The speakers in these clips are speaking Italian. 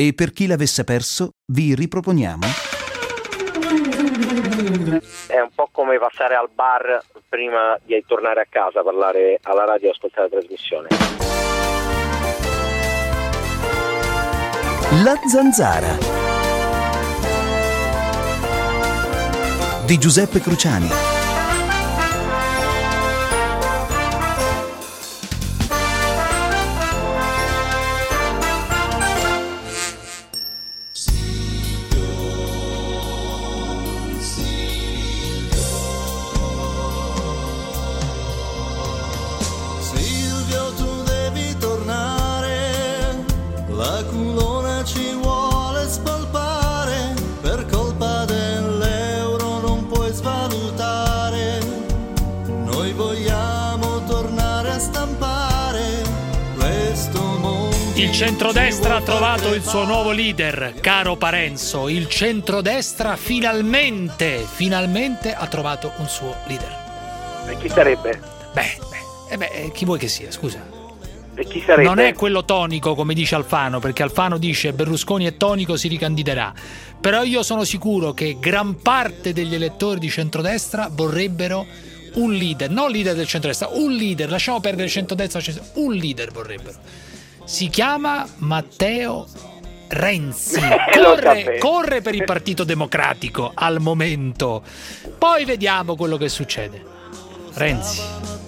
E per chi l'avesse perso, vi riproponiamo È un po' come passare al bar prima di tornare a casa, parlare alla radio e ascoltare la trasmissione. La Zanzara di Giuseppe Cruciani. Silvio, tu devi tornare, la culona ci vuole spalpare, per colpa dell'euro non puoi svalutare, noi vogliamo tornare a stampare questo mondo. Il centrodestra ha trovato il suo nuovo leader, caro Parenzo. Il centrodestra finalmente ha trovato un suo leader. E chi sarebbe? Chi vuoi che sia, scusa? E chi sarebbe? Non è quello tonico, come dice Alfano, perché Alfano dice Berlusconi è tonico, si ricandiderà. Però io sono sicuro che gran parte degli elettori di centrodestra vorrebbero un leader, non leader del centrodestra, un leader, lasciamo perdere il centrodestra, un leader vorrebbero. Si chiama Matteo Renzi. Corre per il Partito Democratico al momento. Poi vediamo quello che succede. Renzi.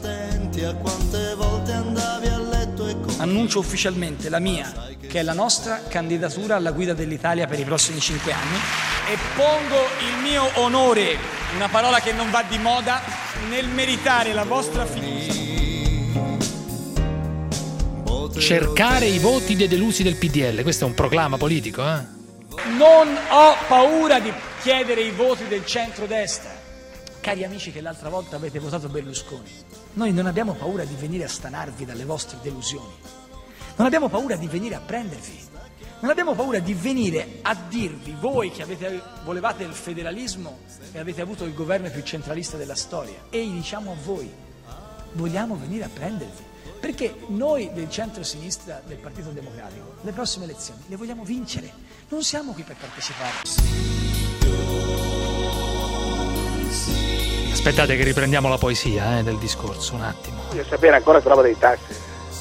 Annuncio ufficialmente la mia, che è la nostra candidatura alla guida dell'Italia per i prossimi 5 anni, e pongo il mio onore, una parola che non va di moda, nel meritare la vostra fiducia. Cercare i voti dei delusi del PDL, questo è un proclama politico, eh? Non ho paura di chiedere i voti del centrodestra. Cari amici che l'altra volta avete votato Berlusconi, noi non abbiamo paura di venire a stanarvi dalle vostre delusioni, non abbiamo paura di venire a prendervi, non abbiamo paura di venire a dirvi, voi che volevate il federalismo e avete avuto il governo più centralista della storia, e diciamo a voi, vogliamo venire a prendervi, perché noi del centro-sinistra del Partito Democratico le prossime elezioni le vogliamo vincere, non siamo qui per partecipare. Aspettate che riprendiamo la poesia del discorso, un attimo. Voglio sapere ancora che roba dei taxi.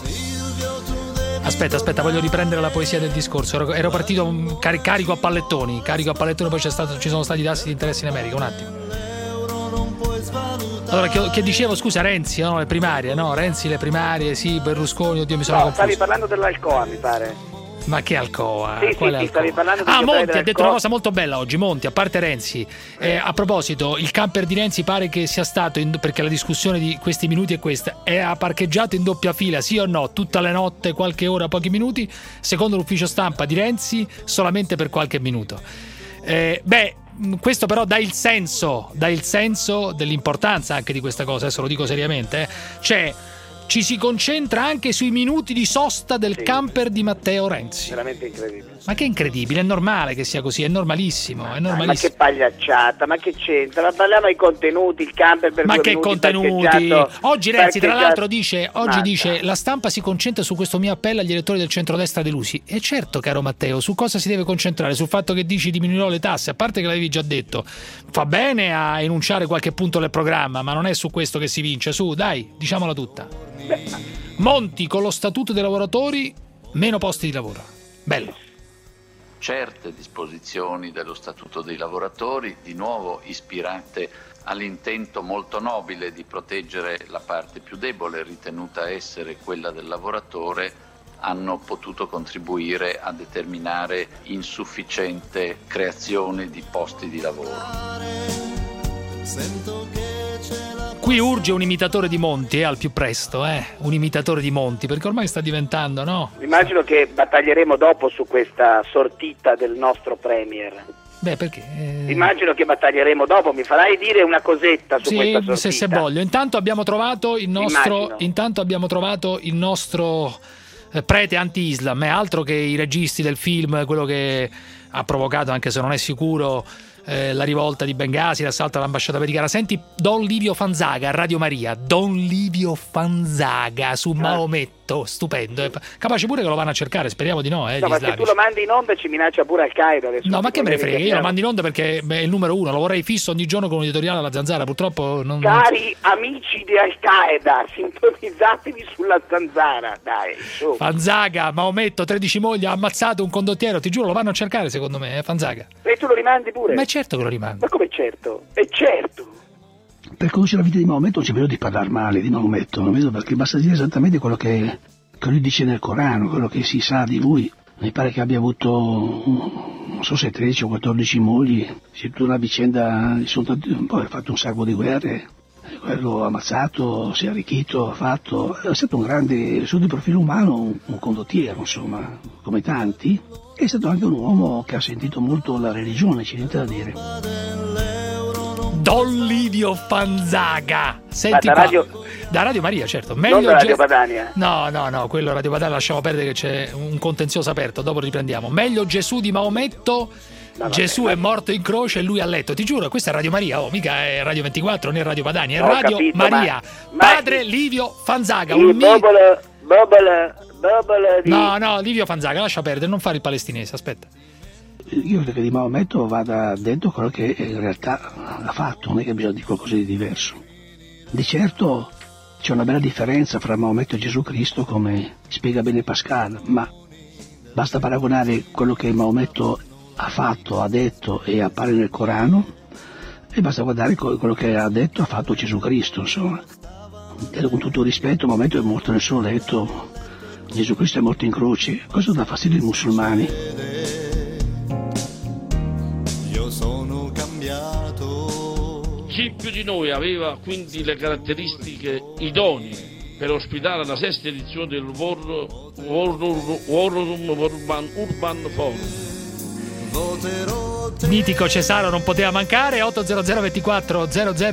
Aspetta, voglio riprendere la poesia del discorso. Ero partito carico a pallettoni, poi ci sono stati i tassi di interesse in America, un attimo. Allora, che dicevo, scusa, Renzi, no? Le primarie, no? Renzi, le primarie, sì, Berlusconi, oddio, mi sono confuso. Stavi parlando dell'Alcoa, mi pare. Ma che Alcoa? Sì, stavi parlando di Monti ha detto una cosa molto bella oggi. Monti, a parte Renzi, a proposito, il camper di Renzi pare che sia stato perché la discussione di questi minuti è questa: ha parcheggiato in doppia fila, sì o no, tutta la notte, qualche ora, pochi minuti, secondo l'ufficio stampa di Renzi solamente per qualche minuto. Questo però dà il senso dell'importanza anche di questa cosa, adesso lo dico seriamente, cioè ci si concentra anche sui minuti di sosta del camper di Matteo Renzi. Veramente incredibile. Ma che incredibile, è normale che sia così, è normalissimo. Ma che pagliacciata, ma che c'entra? Ma parliamo ai contenuti, il camper per ma 2 che minuti contenuti? Oggi Renzi tra l'altro dice Mazza. la stampa si concentra su questo mio appello agli elettori del centrodestra delusi. E certo, caro Matteo, su cosa si deve concentrare? Sul fatto che dici diminuirò le tasse, a parte che l'avevi già detto. Fa bene a enunciare qualche punto del programma, ma non è su questo che si vince. Su, dai, diciamola tutta. Monti con lo statuto dei lavoratori, meno posti di lavoro. Bello. Certe disposizioni dello Statuto dei lavoratori, di nuovo ispirate all'intento molto nobile di proteggere la parte più debole, ritenuta essere quella del lavoratore, hanno potuto contribuire a determinare insufficiente creazione di posti di lavoro. Qui urge un imitatore di Monti, al più presto, un imitatore di Monti, perché ormai sta diventando, no? Immagino che battaglieremo dopo su questa sortita del nostro premier. Beh, perché? Immagino che battaglieremo dopo, mi farai dire una cosetta su questa sortita? Se voglio. Intanto abbiamo trovato il nostro prete anti-Islam, è altro che i registi del film, quello che ha provocato, anche se non è sicuro, la rivolta di Bengasi, l'assalto all'ambasciata americana. Senti Don Livio Fanzaga a Radio Maria, Don Livio Fanzaga su Maometto. Maometto, stupendo. Capace pure che lo vanno a cercare, speriamo di no, No, gli ma se islamici. tu lo mandi in onda ci minaccia pure Al-Qaeda adesso. No, ma che me ne frega, io lo mando mando in onda perché è il numero 1, lo vorrei fisso ogni giorno con un editoriale alla Zanzara, purtroppo non... Cari amici di Al-Qaeda, sintonizzatevi sulla Zanzara, dai, su. Fanzaga, Maometto, 13 mogli, ha ammazzato un condottiero, ti giuro, lo vanno a cercare secondo me, Fanzaga. E tu lo rimandi pure? Ma è certo che lo rimando. Ma come certo? È certo. Per conoscere la vita di Maometto non c'è bisogno di parlare male di Maometto, non vedo, perché basta dire esattamente quello che lui dice nel Corano, quello che si sa di lui. Mi pare che abbia avuto, non so se 13 o 14 mogli, c'è tutta una vicenda, poi ha fatto un sacco di guerre, quello ammazzato, si è arricchito, ha fatto, è stato un grande, sotto il profilo umano, un condottiero, insomma, come tanti. È stato anche un uomo che ha sentito molto la religione, c'è niente da dire. Don Livio Fanzaga. Senti da qua. Radio... Da Radio Maria, certo. Non da Radio Padania. No, quello Radio Padania lasciamo perdere che c'è un contenzioso aperto, dopo riprendiamo. Meglio Gesù di Maometto. No, Gesù è morto in croce e lui a letto. Ti giuro, questa è Radio Maria, mica è Radio 24 né Radio Padania, è Ho Radio capito, Maria. ma Padre Livio Fanzaga. Il Bobole di... No, Livio Fanzaga, lascia perdere, non fare il palestinese, aspetta. Io credo che di Maometto vada detto quello che in realtà ha fatto, non è che bisogna dire qualcosa di diverso. Di certo c'è una bella differenza fra Maometto e Gesù Cristo, come spiega bene Pascal, ma basta paragonare quello che Maometto ha fatto, ha detto e appare nel Corano, e basta guardare quello che ha detto e ha fatto Gesù Cristo, insomma. E con tutto il rispetto, Maometto è morto nel suo letto, Gesù Cristo è morto in croce, questo dà fastidio ai musulmani. Io sono cambiato. Chi più di noi aveva quindi le caratteristiche idonee per ospitare la sesta edizione del World Urban Forum? Mitico Cesaro non poteva mancare. 800 24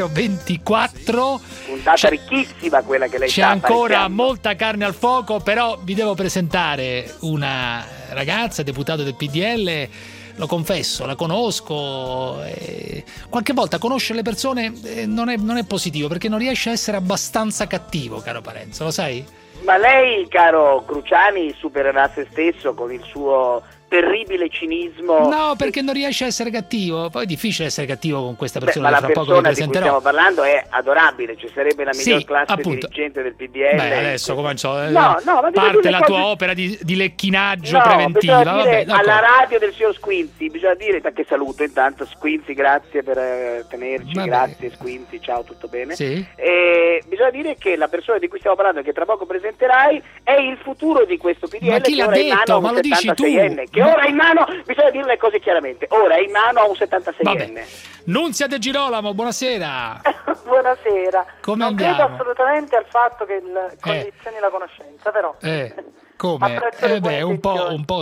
0024. Puntata ricchissima quella che lei c'è sta ancora apparecchiando. molta carne al fuoco, però vi devo presentare una ragazza, deputato del PDL. Lo confesso, la conosco. Qualche volta conoscere le persone non è positivo, perché non riesce a essere abbastanza cattivo, caro Parenzo, lo sai? Ma lei, caro Cruciani, supererà se stesso con il suo terribile cinismo. No, perché non riesce a essere cattivo. Poi è difficile essere cattivo con questa Beh, persona ma che la fra poco vi persona di cui presenterò. stiamo parlando è adorabile, ci sarebbe la miglior Sì, classe appunto. dirigente del PDL. Beh, adesso cominciò. No, ma devo parte dire la le tua cose- opera di lecchinaggio No, preventiva. bisogna dire Vabbè, alla d'accordo. radio del signor Squinzi, bisogna dire, che saluto intanto, Squinzi, grazie per tenerci, Vabbè. grazie Squinzi, ciao, tutto bene? Sì. Bisogna dire che la persona di cui stiamo parlando, che tra poco presenterai, è il futuro di questo PDL. Ma chi che l'ha ora è in detto? mano a un Ma lo dici tu? 76enne, che ora è in mano, bisogna dire le cose chiaramente, ora è in mano a un 76enne. Vabbè. Nunzia De Girolamo, buonasera. Buonasera. Come non andiamo? credo assolutamente al fatto che condizioni la conoscenza, però. Come? Apprezzo le buone Un intenzioni. po'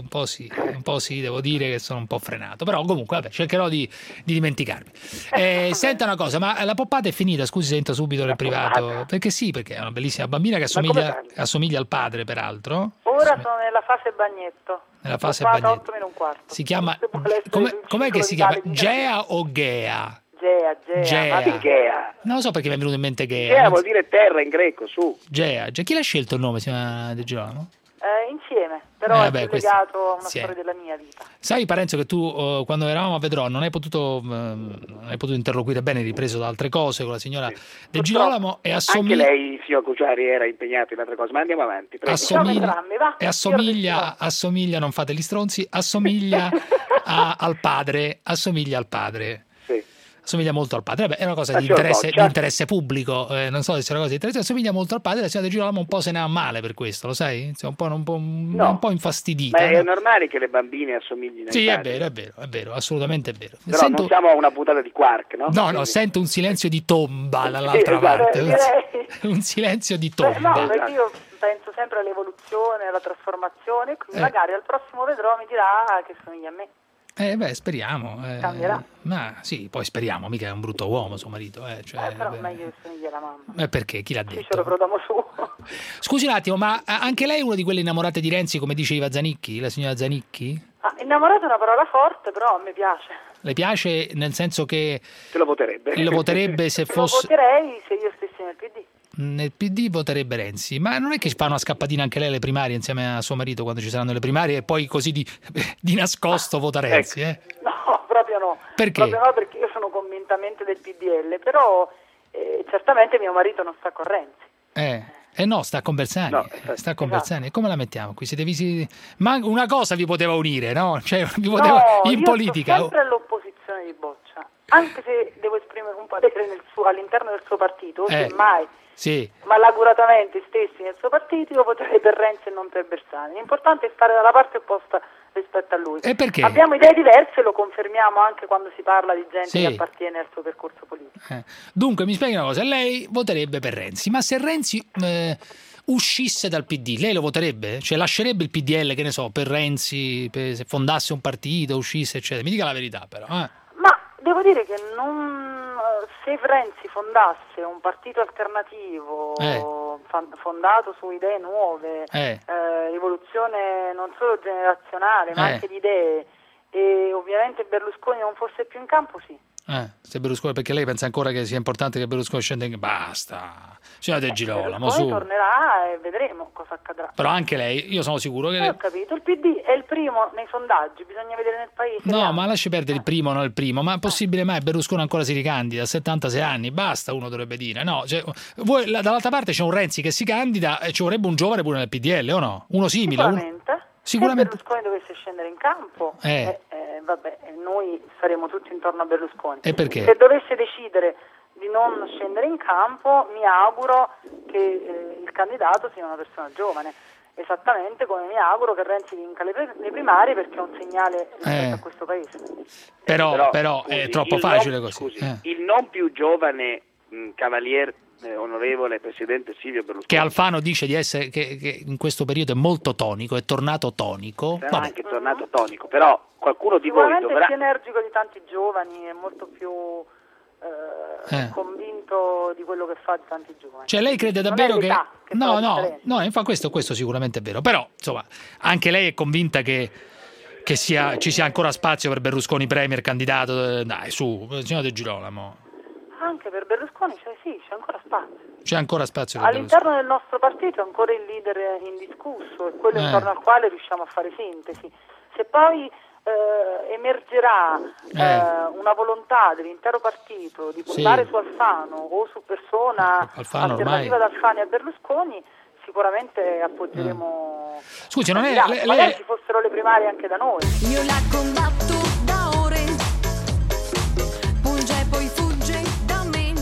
sì, devo dire che sono un po' frenato, però comunque vabbè, cercherò di dimenticarmi. Senta una cosa, ma la poppata è finita? Scusi se entro subito nel privato. Perché sì, perché è una bellissima bambina che assomiglia al padre, peraltro. Ora sono nella fase bagnetto. Nella fase Poppata bagnetto. 8 meno un quarto. Si chiama, Se vuole essere com'è che un si chiama? ciclo vitale Gea o Gea? Gea. Ma che Gea? Non lo so perché mi è venuto in mente Gea. Gea vuol dire terra in greco, su. Gea. Chi l'ha scelto il nome, signora De Girolamo? Insieme, però è più questo- legato a una sì. storia della mia vita. Sai Parenzo che tu quando eravamo a Vedrò non hai potuto interloquire bene, ripreso da altre cose con la signora De Girolamo e Anche assomiglia lei, signor Cucciari, era impegnato in altre cose, ma andiamo avanti, prego. assomiglia, non fate gli stronzi, assomiglia al padre, Sì. assomiglia molto al padre. Vabbè, è una cosa di Signor interesse, Boccia. di interesse pubblico, non so se sia una cosa di interesse, assomiglia molto al padre. La signora De Girolamo un po' se ne ha male per questo, lo sai? Insomma, un po' infastidita. Ma è no? normale che le bambine assomiglino ai Sì, è padri. vero, assolutamente è vero. Però non siamo a una puntata di Quark, no? No, sento un silenzio di tomba dall'altra Sì, esatto. parte. Direi. Un silenzio di No, tomba. perché io penso sempre all'evoluzione, alla trasformazione, quindi magari al prossimo Vedrò mi dirà che somiglia a me. Speriamo. Cambierà. Ma sì, poi speriamo, mica è un brutto uomo suo marito. Però meglio che somiglia alla mamma. Perché? Chi l'ha Cicero detto? Prodamo su. Scusi un attimo, ma anche lei è una di quelle innamorate di Renzi, come diceva Zanicchi, la signora Zanicchi? Innamorato è una parola forte, però a me piace. Le piace nel senso che Se lo voterebbe. lo voterebbe se Lo fosse... voterei se io stessi nel PD. nel PD voterebbe Renzi, ma non è che fa una scappatina anche lei alle primarie insieme a suo marito quando ci saranno le primarie e poi così di nascosto vota Renzi? No, proprio no. Perché? Proprio no, perché io sono convintamente del PDL, però certamente mio marito non sta con Renzi. No, sta con Bersani. No, sta con Bersani. E come la mettiamo qui? Siete visi... Ma una cosa vi poteva unire, no? Cioè, vi poteva... in politica. Io sono sempre all'opposizione di Boccia, anche se devo esprimere un parere all'interno del suo partito, semmai malaguratamente stessi nel suo partito, io voterei per Renzi e non per Bersani. L'importante è stare dalla parte opposta rispetto a lui. E perché? Abbiamo idee diverse, lo confermiamo anche quando si parla di gente che appartiene al suo percorso politico. Dunque, mi spieghi una cosa, lei voterebbe per Renzi, ma se Renzi uscisse dal PD, lei lo voterebbe? Cioè lascerebbe il PDL, che ne so, per Renzi, se fondasse un partito, uscisse, eccetera? Mi dica la verità però. Ma devo dire che se Renzi fondasse un partito alternativo fondato su idee nuove, rivoluzione non solo generazionale ma anche di idee, e ovviamente Berlusconi non fosse più in campo, sì. Se Berlusconi, perché lei pensa ancora che sia importante che Berlusconi scenda in... Basta, signora De Girolamo, Berlusconi tornerà e vedremo cosa accadrà. Però anche lei, io sono sicuro che... Ho capito, il PD è il primo nei sondaggi, bisogna vedere nel paese. No, ma lasci perdere il primo, non il primo, ma è possibile mai Berlusconi ancora si ricandida a 76 anni? Basta, uno dovrebbe dire, no? Cioè, dall'altra parte c'è un Renzi che si candida e ci vorrebbe un giovane pure nel PDL, o no? Uno simile. Sicuramente. Se Berlusconi dovesse scendere in campo, noi saremo tutti intorno a Berlusconi. E perché? Se dovesse decidere di non scendere in campo, mi auguro che il candidato sia una persona giovane, esattamente come mi auguro che Renzi vinca le primarie, perché è un segnale rispetto a questo paese. Però è troppo facile così. Il non più giovane cavalier onorevole presidente Silvio Berlusconi, che Alfano dice di essere che in questo periodo è molto tonico, è tornato tonico. Sarà anche tornato tonico, però qualcuno di voi dovrà... è più energico di tanti giovani, è molto più convinto di quello che fa di tanti giovani. Cioè lei crede davvero che no, infatti questo sicuramente è vero, però insomma anche lei è convinta che ci sia ancora spazio per Berlusconi premier candidato? Dai, su, signor De Girolamo. Anche per Berlusconi c'è ancora spazio. C'è ancora spazio per all'interno del nostro partito è ancora il leader indiscusso, è quello intorno al quale riusciamo a fare sintesi. Se poi emergerà una volontà dell'intero partito di puntare su Alfano o su persona alternativa ad Alfano e a Berlusconi, sicuramente appoggeremo. Scusi, non è magari ci fossero le primarie anche da noi. Io la combatto da ore, punge e poi fugge da me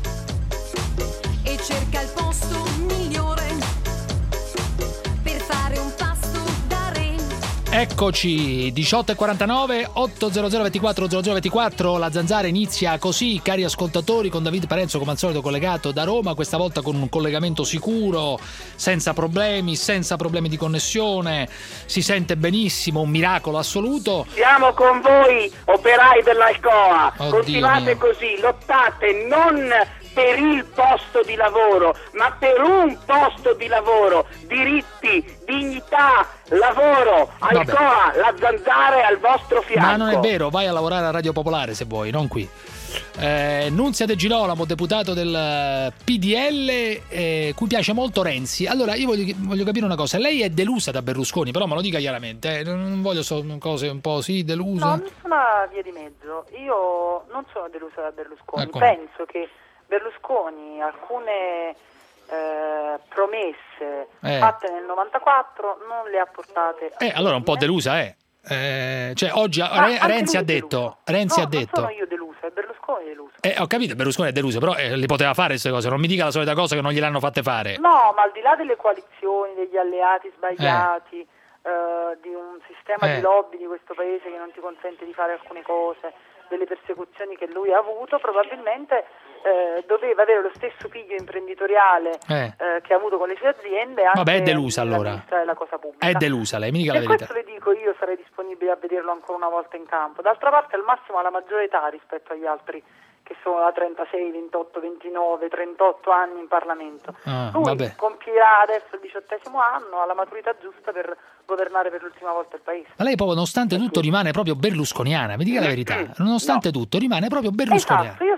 e cerca il posto migliore per fare un pasto da re. Eccoci, 18:49, 800240024, la Zanzara inizia così, cari ascoltatori, con David Parenzo come al solito collegato da Roma, questa volta con un collegamento sicuro, senza problemi di connessione, si sente benissimo, un miracolo assoluto. Siamo con voi, operai dell'Alcoa, Oddio continuate mio. così, lottate non per il posto di lavoro, ma per un posto di lavoro, diritti, dignità, lavoro, Alcoa, la Zanzara è al vostro fianco. Ma non è vero, vai a lavorare a Radio Popolare se vuoi, non qui. Nunzia De Girolamo, deputato del PDL, cui piace molto Renzi. Allora io voglio capire una cosa, lei è delusa da Berlusconi, però me lo dica chiaramente, non voglio cose un po' delusa. No, nessuna via di mezzo, io non sono delusa da Berlusconi, penso che Berlusconi alcune promesse fatte nel 94 non le ha portate a allora un po' delusa cioè oggi Renzi ha detto non sono io delusa, è Berlusconi deluso. Ho capito, Berlusconi è deluso, però li poteva fare queste cose, non mi dica la solita cosa che non gliel'hanno fatte fare. No, ma al di là delle coalizioni, degli alleati sbagliati, di un sistema di lobby di questo paese che non ti consente di fare alcune cose, delle persecuzioni che lui ha avuto, probabilmente doveva avere lo stesso piglio imprenditoriale che ha avuto con le sue aziende anche. Vabbè, è delusa allora. Della cosa pubblica. È delusa lei, mi dica la verità. Per questo le dico, io sarei disponibile a vederlo ancora una volta in campo. D'altra parte al massimo ha la maggiore età rispetto agli altri che sono da 36, 28, 29, 38 anni in Parlamento. Lui compirà adesso il 18° anno, ha la maturità giusta per governare per l'ultima volta il paese. Ma lei proprio nonostante tutto rimane proprio berlusconiana, mi dica la verità, nonostante tutto rimane proprio berlusconiana. Esatto, io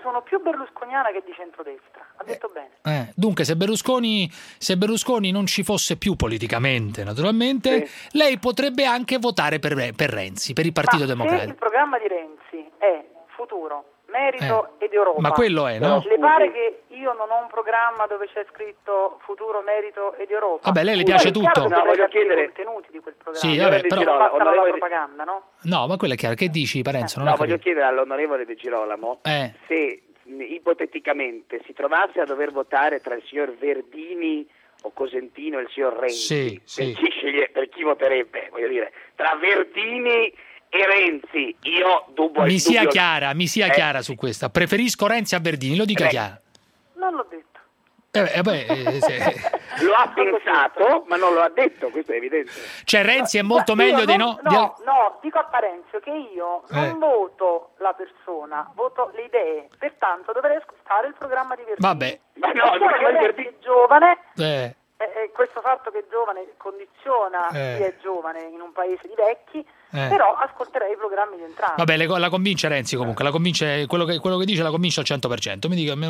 sono più berlusconiana che di centrodestra, ha detto bene. Dunque, se Berlusconi non ci fosse più politicamente, naturalmente, lei potrebbe anche votare per Renzi, per il Partito Democratico. Se il programma di Renzi è futuro, merito ed Europa. Ma quello è, no? Le pare che io non ho un programma dove c'è scritto futuro, merito ed Europa? Vabbè, lei le piace tutto. No, voglio chiedere i contenuti di quel programma. Sì, vabbè, però basta la propaganda, no? No, ma quello è chiaro. Che dici, Parenzo? No, voglio chiedere all'onorevole De Girolamo se ipoteticamente si trovasse a dover votare tra il signor Verdini o Cosentino e il signor Renzi, per chi voterebbe, voglio dire, tra Verdini e Renzi, io mi sia chiara su questa. Preferisco Renzi a Verdini, lo dica chiara. Non l'ho detto. Lo ha pensato, ma non lo ha detto, questo è evidente. Cioè Renzi è molto meglio dei no. No, dico a Parenzo che io non voto la persona, voto le idee, pertanto dovrei ascoltare il programma di Verdini. Vabbè. Ma no, il programma di Verdini è giovane. Questo fatto che è giovane condiziona chi è giovane in un paese di vecchi, però ascolterei i programmi di entrambi. Vabbè, la convince Renzi comunque, la convince, quello che dice la convince al 100%. Mi dica,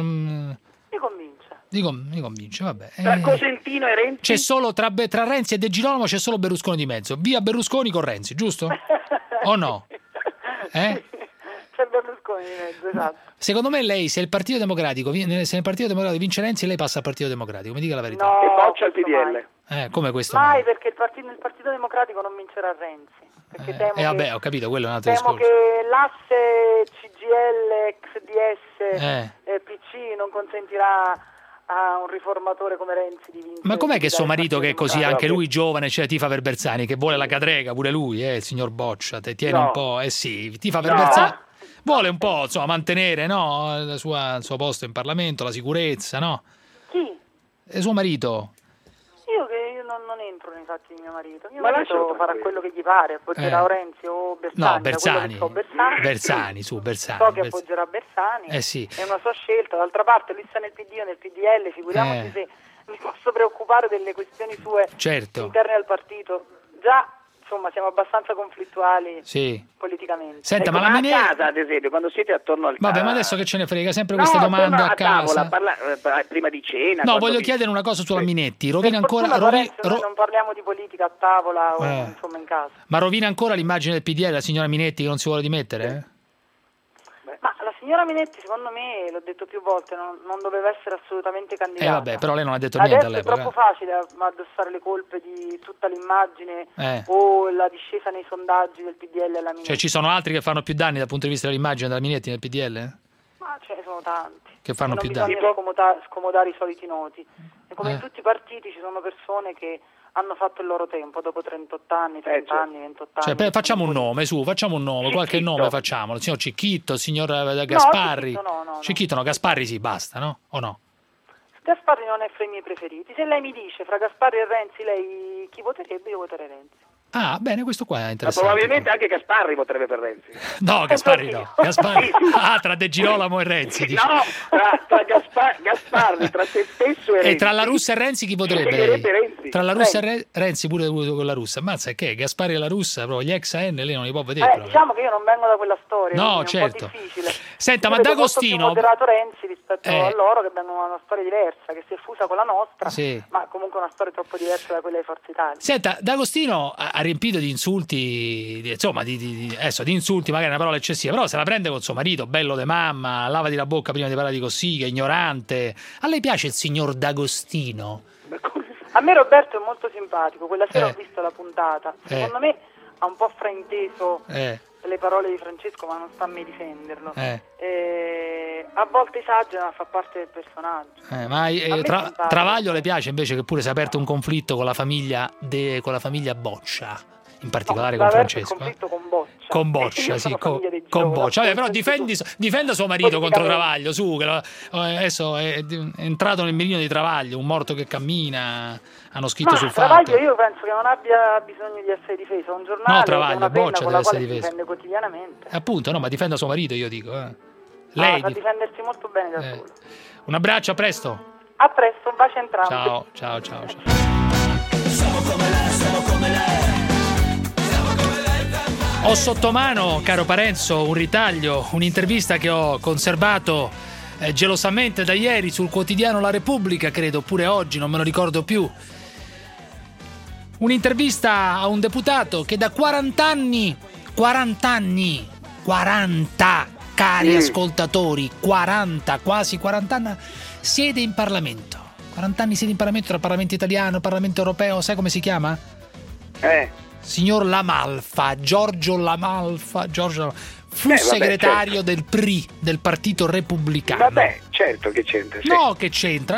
mi convince, vabbè. Tra Cosentino e Renzi? C'è solo tra Renzi e De Girolamo c'è solo Berlusconi di mezzo. Via Berlusconi con Renzi, giusto? O no? C'è Berlusconi di mezzo, esatto. Secondo me lei, se nel Partito Democratico vince Renzi, lei passa al Partito Democratico, mi dica la verità. No, e boccia il PDL. Come questo? Mai, perché nel Partito Democratico non vincerà Renzi. Perché temo vabbè, ho capito, quello è un altro discorso. Temo che l'asse CGL, XDS, PC non consentirà a un riformatore come Renzi di vincere. Ma com'è che suo marito, che è così, anche lui giovane, cioè tifa per Bersani, che vuole la cadrega pure lui, il signor Boccia, te tiene un po', tifa per Bersani, vuole un po', insomma, mantenere, no, il suo posto in Parlamento, la sicurezza, no? Chi? È suo marito. Io non entro nei fatti di mio marito. Mio marito farà quello che gli pare, appoggerà Renzi o Bersani. No, Bersani. So che appoggerà Bersani. Sì. È una sua scelta. D'altra parte lui sta nel PD o nel PDL, figuriamoci se mi posso preoccupare delle questioni sue interne al partito. Già, insomma, siamo abbastanza conflittuali politicamente. Senta, ma la Minetti, a casa, ad esempio, quando siete attorno al vabbè, ma adesso che ce ne frega, sempre queste domande a casa. Prima di cena. No, voglio chiedere una cosa sulla Minetti. Rovina ancora noi non parliamo di politica a tavola o insomma in casa. Ma rovina ancora l'immagine del PDL, la signora Minetti, che non si vuole dimettere? Ma la signora Minetti, secondo me, l'ho detto più volte, non doveva essere assolutamente candidata. Vabbè, però lei non ha detto niente all'epoca. È troppo facile addossare le colpe di tutta l'immagine o la discesa nei sondaggi del PDL alla Minetti. Cioè ci sono altri che fanno più danni dal punto di vista dell'immagine della Minetti nel PDL? Ma ce ne sono tanti. Che fanno più danni. Non bisogna scomodare i soliti noti. E come in tutti i partiti ci sono persone che hanno fatto il loro tempo dopo 38 anni, 30 anni, 28 anni. Cioè, facciamo un nome, qualche nome facciamolo. Il signor Cicchitto, il signor Gasparri. No, Cicchitto no, Gasparri sì, basta, no? O no? Gasparri non è fra i miei preferiti. Se lei mi dice fra Gasparri e Renzi lei chi voterebbe, io voterei Renzi. Ah, bene, questo qua è interessante. Ma probabilmente anche Gasparri voterebbe per Renzi. No, Gasparri no. Gasparri. Tra De Girolamo e Renzi. Dice. No, tra Gasparri, tra se stesso e Renzi. E tra la Russa e Renzi chi voterebbe? Renzi. Tra la Russa e Renzi pure con la Russa. Ammazza, che Gasparri e la Russa, proprio gli ex AN, lei non li può vedere. Diciamo che io non vengo da quella storia. No, certo. È un po' difficile. Senta, ma D'Agostino... Ho moderato Renzi rispetto a loro, che vengono da una storia diversa, che si è fusa con la nostra, ma comunque una storia troppo diversa da quella di Forza Italia. Senta, D'Agostino ha riempito di insulti, insomma, di insulti, magari una parola eccessiva, però se la prende con suo marito, bello de mamma, lavati la bocca prima di parlare di così, che è ignorante. A lei piace il signor D'Agostino? A me Roberto è molto simpatico, quella sera ho visto la puntata, secondo me ha un po' frainteso le parole di Francesco, ma non sta a me difenderlo. A volte esagera, ma fa parte del personaggio. Ma Travaglio le piace invece, che pure si è aperto un conflitto con la famiglia Boccia, in particolare con Francesco. Un conflitto con Boccia. Con Boccia, sì, con Boccia. Vabbè, però difenda suo marito contro Travaglio, su, che adesso è entrato nel mirino di Travaglio, un morto che cammina, hanno scritto sul fatto. Travaglio io penso che non abbia bisogno di essere difeso, un giornale, no, Travaglio, Boccia deve essere difeso. Difende quotidianamente. Appunto, no, ma difenda suo marito, io dico. Lei sa difendersi molto bene da solo. Un abbraccio, a presto. A presto, un bacio a entrambi. Ciao. Siamo come lei, siamo come lei. Siamo come lei per Ho sotto mano, caro Parenzo, un ritaglio, un'intervista che ho conservato gelosamente da ieri sul quotidiano La Repubblica, credo, oppure oggi, non me lo ricordo più. Un'intervista a un deputato che da 40 anni, cari ascoltatori, 40, quasi 40 anni, siede in Parlamento. 40 anni siede in Parlamento, tra Parlamento italiano, Parlamento europeo, sai come si chiama? Signor La Malfa, Giorgio La Malfa, fu segretario del PRI, del Partito Repubblicano. Vabbè, certo che c'entra. Sì. No, che c'entra.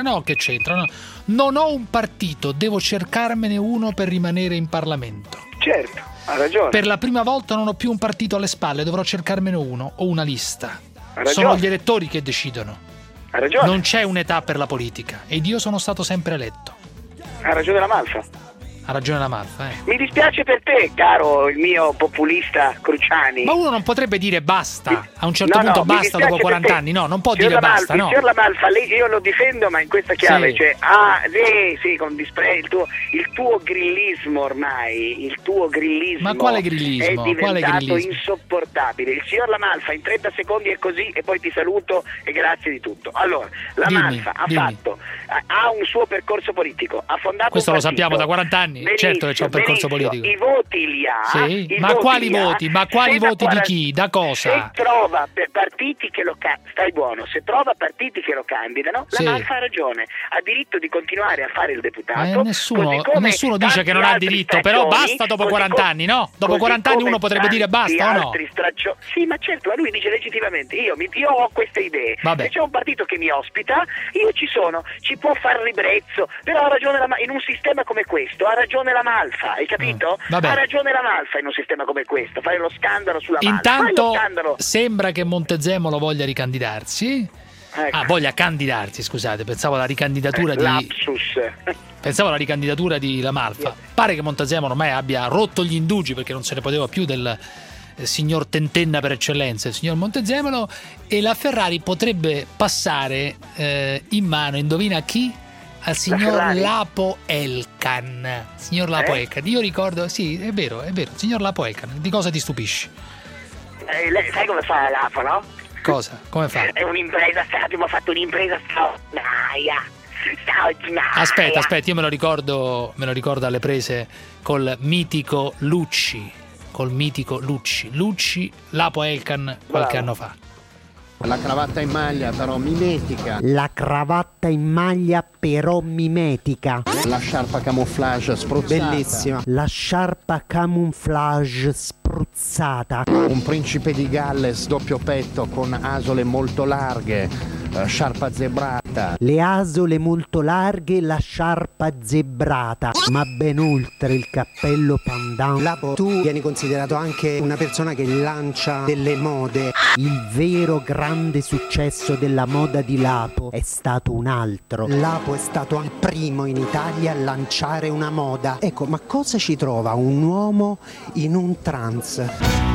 Non ho un partito, devo cercarmene uno per rimanere in Parlamento. Certo, ha ragione. Per la prima volta non ho più un partito alle spalle, dovrò cercarmene uno o una lista. Ha ragione. Sono gli elettori che decidono. Ha ragione. Non c'è un'età per la politica ed io sono stato sempre eletto. Ha ragione La Malfa. Ha ragione La Malfa, Mi dispiace per te, caro il mio populista Cruciani. Ma uno non potrebbe dire basta, a un certo punto basta dopo 40 anni, no, non può dire basta, no. Signor La Malfa, io lo difendo, ma in questa chiave, sì. Cioè, sì, con disprezzo, il tuo grillismo ormai, Ma quale grillismo? È diventato insopportabile. Il signor La Malfa in 30 secondi è così e poi ti saluto e grazie di tutto. Allora, La Malfa ha un suo percorso politico, ha fondato questo un lo sappiamo da 40 anni. Certo che c'è un percorso politico. I voti li ha. Sì. Ma quali voti? Ma quali voti di chi? Da cosa? Se trova partiti che lo stai buono, se trova partiti che lo candidano, La Malfa ha ragione. Ha diritto di continuare a fare il deputato. Nessuno dice che non ha diritto, però basta dopo 40 anni, no? Dopo 40 anni uno potrebbe dire basta o no? Sì, ma certo, ma lui dice legittimamente io ho queste idee. Se c'è un partito che mi ospita, io ci sono, ci può far ribrezzo, però ha ragione in un sistema come questo, ha ragione La Malfa, hai capito? Ha ragione La Malfa in un sistema come questo, fare lo scandalo sulla Malfa. Intanto sembra che Montezemolo voglia ricandidarsi. Voglia candidarsi, scusate, pensavo alla ricandidatura pensavo alla ricandidatura di La Malfa. Pare che Montezemolo ormai abbia rotto gli indugi perché non se ne poteva più del signor Tentenna per eccellenza, il signor Montezemolo, e la Ferrari potrebbe passare in mano, indovina chi? Al signor Lapo Elkan. Signor Lapo Elkan, io ricordo, sì, è vero, signor Lapo Elkan, di cosa ti stupisci? Lei sai come fa Lapo, no? Cosa? Come fa? È un'impresa, abbiamo fatto un'impresa straordinaria. Aspetta, io me lo ricordo alle prese col mitico Lucci, Lapo Elkan qualche anno fa. La cravatta in maglia però mimetica. La cravatta in maglia però mimetica. La sciarpa camouflage spruzzata. Bellissima. La sciarpa camouflage spruzzata. Un principe di Galles doppio petto con asole molto larghe, sciarpa zebrata. Le asole molto larghe, la sciarpa zebrata. Ma ben oltre il cappello pandan. Lapo, tu vieni considerato anche una persona che lancia delle mode. Il vero grande successo della moda di Lapo è stato un altro. Lapo è stato il primo in Italia a lanciare una moda. Ecco, ma cosa ci trova un uomo in un trance?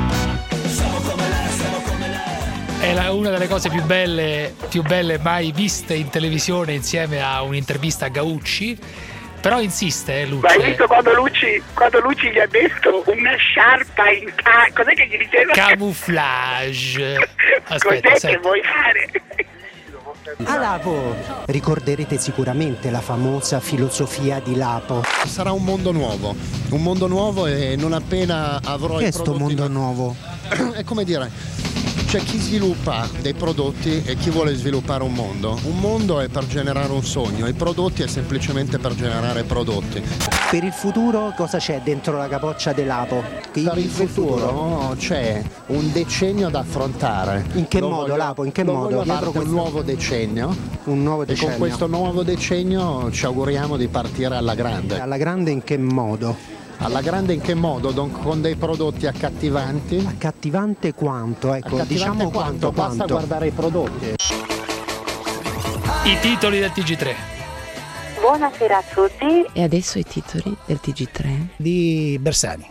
È una delle cose più belle mai viste in televisione, insieme a un'intervista a Gaucci. Però insiste, Lucci. Ma hai visto quando Lucci gli ha detto una sciarpa in cos'è che gli diceva? Camouflage. Aspetta, cos'è che vuoi fare? A Lapo ricorderete sicuramente la famosa filosofia di Lapo. Sarà un mondo nuovo e non appena avrò che i prodotti. Che è sto mondo nuovo? È come dire, c'è chi sviluppa dei prodotti e chi vuole sviluppare un mondo. Un mondo è per generare un sogno, i prodotti è semplicemente per generare prodotti. Per il futuro cosa c'è dentro la capoccia di Lapo? Per il futuro c'è un decennio da affrontare. In che modo, Lapo? In che modo? Un nuovo decennio. Un nuovo decennio. E con questo nuovo decennio ci auguriamo di partire alla grande. Alla grande in che modo? Alla grande in che modo? Con dei prodotti accattivanti. Accattivante quanto? Ecco, accattivante diciamo quanto. Basta guardare i prodotti. I titoli del TG3. Buonasera a tutti. E adesso i titoli del TG3 di Bersani.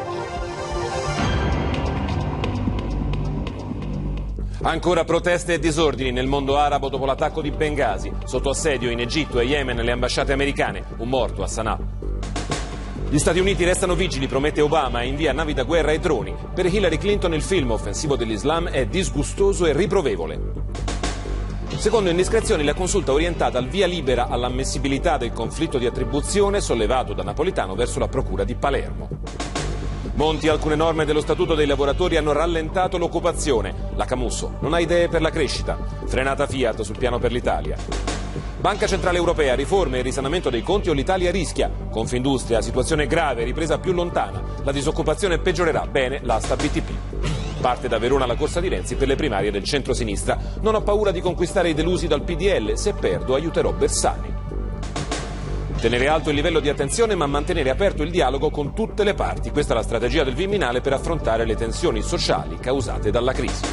Ancora proteste e disordini nel mondo arabo dopo l'attacco di Bengasi. Sotto assedio in Egitto e Yemen le ambasciate americane. Un morto a Sana'a. Gli Stati Uniti restano vigili, promette Obama, e invia navi da guerra e droni. Per Hillary Clinton il film offensivo dell'Islam è disgustoso e riprovevole. Secondo indiscrezioni, la consulta orientata al via libera all'ammissibilità del conflitto di attribuzione sollevato da Napolitano verso la procura di Palermo. Monti, alcune norme dello Statuto dei lavoratori hanno rallentato l'occupazione. La Camusso non ha idee per la crescita. Frenata Fiat sul piano per l'Italia. Banca Centrale Europea, riforme e risanamento dei conti o l'Italia rischia. Confindustria, situazione grave, ripresa più lontana. La disoccupazione peggiorerà, bene l'asta BTP. Parte da Verona la corsa di Renzi per le primarie del centro-sinistra. Non ho paura di conquistare i delusi dal PDL, se perdo aiuterò Bersani. Tenere alto il livello di attenzione ma mantenere aperto il dialogo con tutte le parti. Questa è la strategia del Viminale per affrontare le tensioni sociali causate dalla crisi.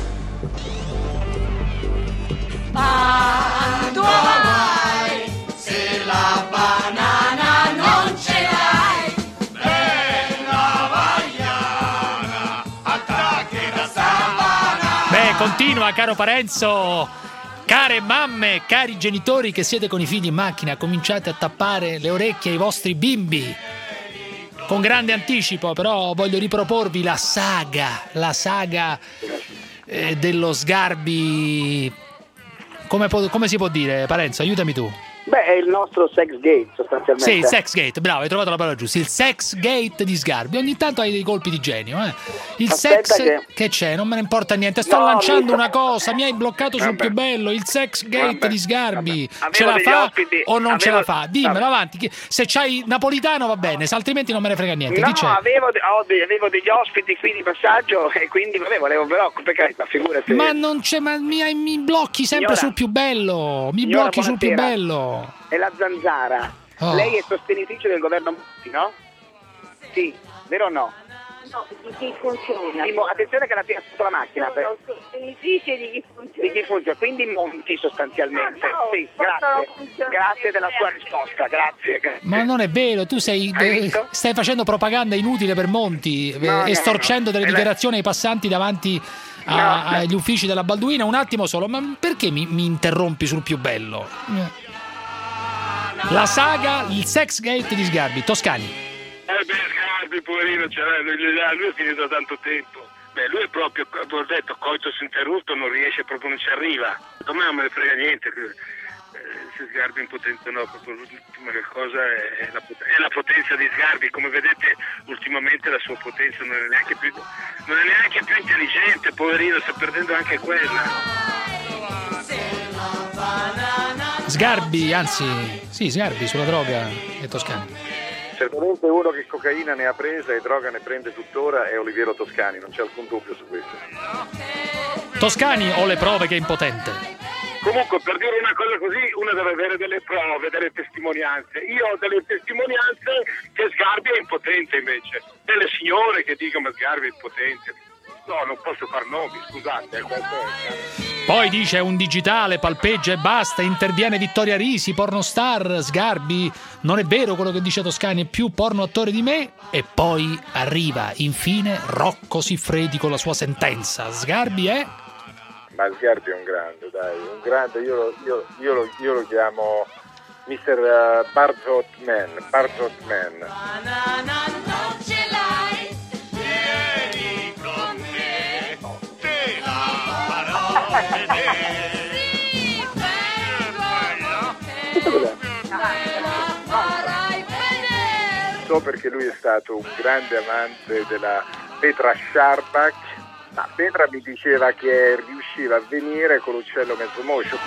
Quando mai se la banana non ce l'hai, bella vagliana, attacchi da savana. Beh, continua, caro Parenzo. Care mamme, cari genitori che siete con i figli in macchina, cominciate a tappare le orecchie ai vostri bimbi. Con grande anticipo, però voglio riproporvi la saga dello Sgarbi. Come si può dire, Parenzo? Aiutami tu. Beh, è il nostro sex gate sostanzialmente. Sì, il sex gate, bravo, hai trovato la parola giusta. Il sex gate di Sgarbi. Ogni tanto hai dei colpi di genio, eh. Il Aspetta sex che c'è, non me ne importa niente. Sto lanciando una cosa, mi hai bloccato sul più bello. Il sex gate di Sgarbi. Ce la fa o non ce la fa? Dimmelo avanti. Se c'hai Napolitano va bene, se altrimenti non me ne frega niente. No, Chi c'è? avevo degli ospiti qui di passaggio e quindi volevo però, figurati. Ma non c'è, ma mi blocchi sempre sul più bello. Mi Signora, blocchi sul più buonasera. bello. È la Zanzara. Oh. Lei è sostenitrice del governo Monti, no? Sì, vero o no? No, di chi funziona? Attenzione che la tira sotto la macchina. No, sostenitrice di chi funziona. Di chi funziona? Quindi Monti sostanzialmente. No, sì, grazie della sua risposta, grazie. Ma non è vero, tu stai facendo propaganda inutile per Monti, estorcendo delle dichiarazioni ai passanti davanti agli uffici della Balduina. Un attimo solo, ma perché mi interrompi sul più bello? La saga, il sex gate di Sgarbi. Toscani. Sgarbi, poverino, lui è finito da tanto tempo. Beh, lui è proprio, ho detto, coitus interrotto, non riesce proprio, non ci arriva. A me non me ne frega niente. Se Sgarbi è impotente, no, proprio l'ultima cosa è la potenza di Sgarbi. Come vedete, ultimamente la sua potenza non è neanche più intelligente, poverino, sta perdendo anche quella. Sgarbi, anzi, sì, Sgarbi sulla droga e Toscani. Certamente uno che cocaina ne ha presa e droga ne prende tuttora è Oliviero Toscani, non c'è alcun dubbio su questo. Toscani ho le prove che è impotente. Comunque, per dire una cosa così, uno deve avere delle prove, delle testimonianze. Io ho delle testimonianze che Sgarbi è impotente invece. Delle signore che dicono che Sgarbi è impotente. No, non posso far nomi, scusate. Poi dice un digitale, palpeggia e basta, interviene Vittoria Risi, pornostar, Sgarbi. Non è vero quello che dice Toscani, è più porno attore di me. E poi arriva, infine, Rocco Siffredi con la sua sentenza. Sgarbi è... Ma Sgarbi è un grande, dai, un grande, io lo chiamo Mr. Barzot Man. Non ce l'hai, vieni con me, te la farò vedere. Sì, vengo con te, me la farai vedere. So perché lui è stato un grande amante della Petra Sharbak. Ma Petra mi diceva che riusciva a venire con l'uccello mezzo moscio.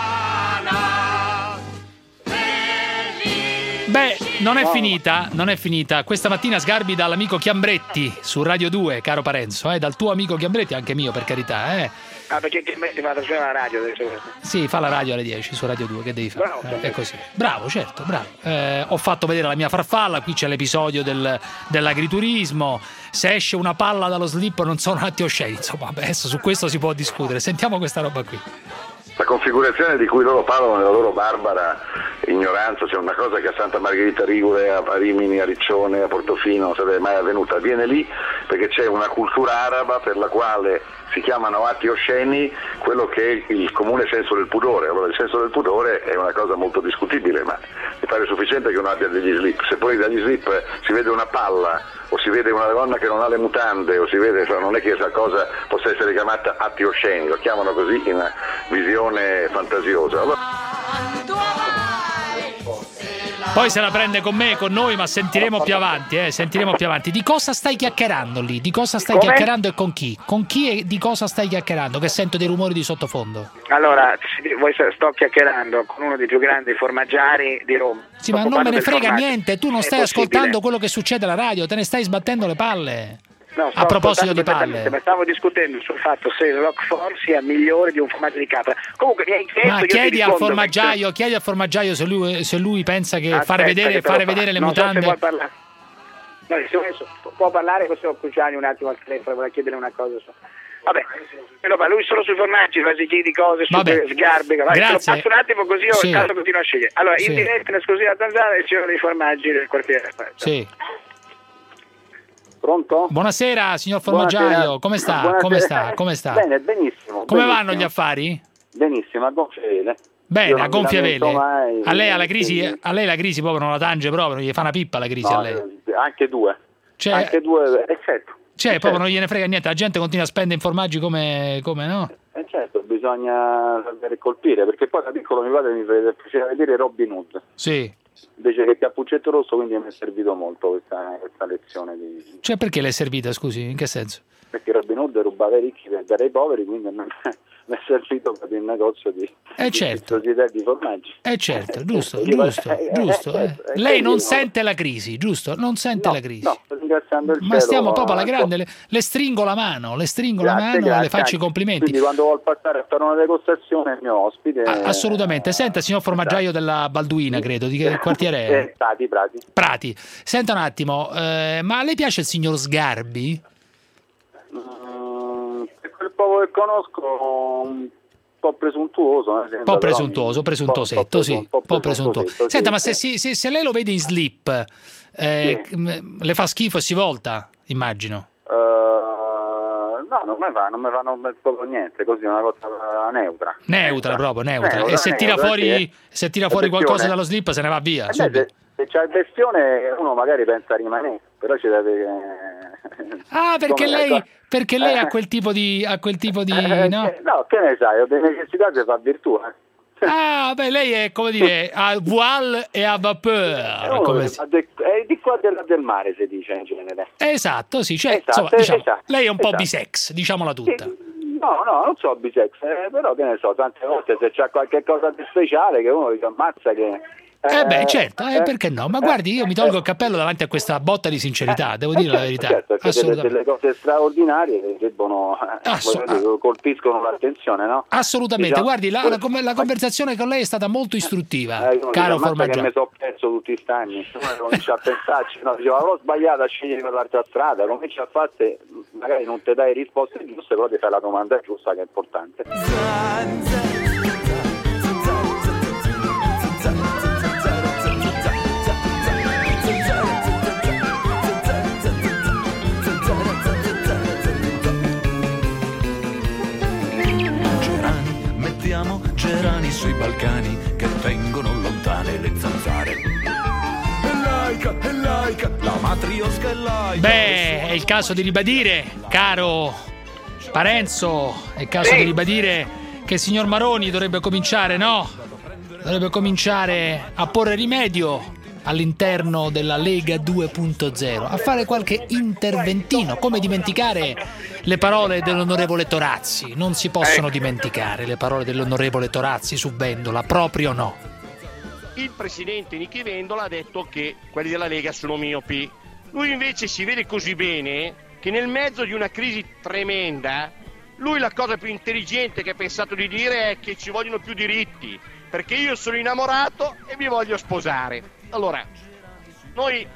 Beh, non è finita. Questa mattina Sgarbi dall'amico Chiambretti su Radio 2, caro Parenzo, dal tuo amico Chiambretti, anche mio per carità. Ah, perché Chiambretti fa la radio adesso? Sì, fa la radio alle 10 su Radio 2, che devi fare? È così. Bravo, certo, bravo. Ho fatto vedere la mia farfalla, qui c'è l'episodio dell'agriturismo. Se esce una palla dallo slip non sono atti osceni, insomma, adesso su questo si può discutere. Sentiamo questa roba qui. La configurazione di cui loro parlano nella loro barbara ignoranza, c'è una cosa che a Santa Margherita Ligure, a Rimini, a Riccione, a Portofino non sarebbe mai avvenuta, avviene lì perché c'è una cultura araba per la quale si chiamano atti osceni quello che è il comune senso del pudore. Allora il senso del pudore è una cosa molto discutibile, ma mi pare sufficiente che uno abbia degli slip. Se poi dagli slip si vede una palla o si vede una donna che non ha le mutande o si vede, non è che questa cosa possa essere chiamata atti osceni, lo chiamano così in una visione fantasiosa. Allora... Poi se la prende con me, con noi, ma sentiremo più avanti, sentiremo più avanti. Di cosa stai chiacchierando lì? Di cosa stai chiacchierando e con chi? Con chi e di cosa stai chiacchierando? Che sento dei rumori di sottofondo. Allora, sto chiacchierando con uno dei più grandi formaggiari di Roma. Sì, ma non me ne frega niente, tu non stai ascoltando quello che succede alla radio, te ne stai sbattendo le palle. No, a proposito di palle, ma stavo discutendo sul fatto se il Roquefort sia migliore di un formaggio di capra. Comunque mi hai chiesto, ma chiedi al formaggio se lui pensa che fare vedere le mutande. So se parlare. No, può parlare con signor Cruciani un attimo al telefono, vorrei chiedere una cosa. Vabbè, lui solo sui formaggi, quasi chiedi cose su sgarbe. Grazie. Passo un attimo così il caso continua a scegliere. Allora, in diretta in esclusiva a Zanzara il signore dei formaggi del quartiere. Sì. Pronto? Buonasera signor formaggiaio, come sta? Come sta? Bene, benissimo. Come vanno gli affari? Benissimo, a gonfie vele. Bene, a gonfie vele. A lei la crisi proprio non la tange proprio, non gli fa una pippa la crisi a lei. Anche due. Anche due, certo. Proprio non gliene frega niente, la gente continua a spendere in formaggi come no? Certo, bisogna colpire, perché poi da piccolo mi faceva vedere Robin Hood. Sì. Invece che Cappuccetto Rosso, quindi mi è servito molto questa lezione di... Cioè perché le è servita, scusi, in che senso? Perché Robin Hood rubava i ricchi per dare ai poveri, quindi mi è servito per il negozio di di formaggi. Certo, giusto. Lei non sente la crisi, giusto? Non sente la crisi. No, ringraziando il ma cielo, stiamo proprio alla grande, le stringo la mano, grazie, e le faccio i complimenti. Quindi quando vuol passare a fare una degustazione è il mio ospite. Assolutamente. Senta, signor formaggio della Balduina, credo, di che quartiere è? Prati. Senta un attimo, ma a lei piace il signor Sgarbi? Quel poco che conosco un po' presuntuoso. Un po' presuntuoso. Senta, ma se lei lo vede in slip, le fa schifo e si volta, immagino. No, non mi fanno proprio niente, così è una cosa neutra. Neutra. E se tira fuori qualcosa dallo slip se ne va via. Se c'è il bestione uno magari pensa a rimanere, però ci deve... perché lei ha quel tipo di no? No, che ne sai, ho delle necessità di far virtù. Lei è come dire a voile e a vapeur. È di qua del mare, si dice in genere. Esatto, sì. Lei è un po' bisex, diciamola tutta. No, non so bisex, però che ne so, tante volte se c'è qualche cosa di speciale che uno dice ammazza che... certo, perché no? Ma guardi, io mi tolgo il cappello davanti a questa botta di sincerità, devo dire la verità. Certo, assolutamente. Delle cose straordinarie che debbono colpiscono l'attenzione, no? Assolutamente, guardi, la conversazione con lei è stata molto istruttiva, caro formaggio. Che mi sono perso tutti questi anni, comincio a pensarci, dicevo, avrò sbagliato a scegliere per l'altra strada, cominci a farti, magari non ti dai risposte giuste, però ti fai la domanda giusta che è importante. Gerani sui Balcani che tengono lontane le zanzare. È laica, la matriosca è laica. È il caso di ribadire, caro Parenzo, è il caso di ribadire che il signor Maroni dovrebbe cominciare, Dovrebbe cominciare a porre rimedio all'interno della Lega 2.0, a fare qualche interventino. Come dimenticare le parole dell'onorevole Torazzi? Non si possono dimenticare le parole dell'onorevole Torazzi su Vendola, proprio no. Il presidente Nichi Vendola ha detto che quelli della Lega sono miopi. Lui invece si vede così bene che nel mezzo di una crisi tremenda, lui la cosa più intelligente che ha pensato di dire è che ci vogliono più diritti, perché io sono innamorato e mi voglio sposare. Allora, noi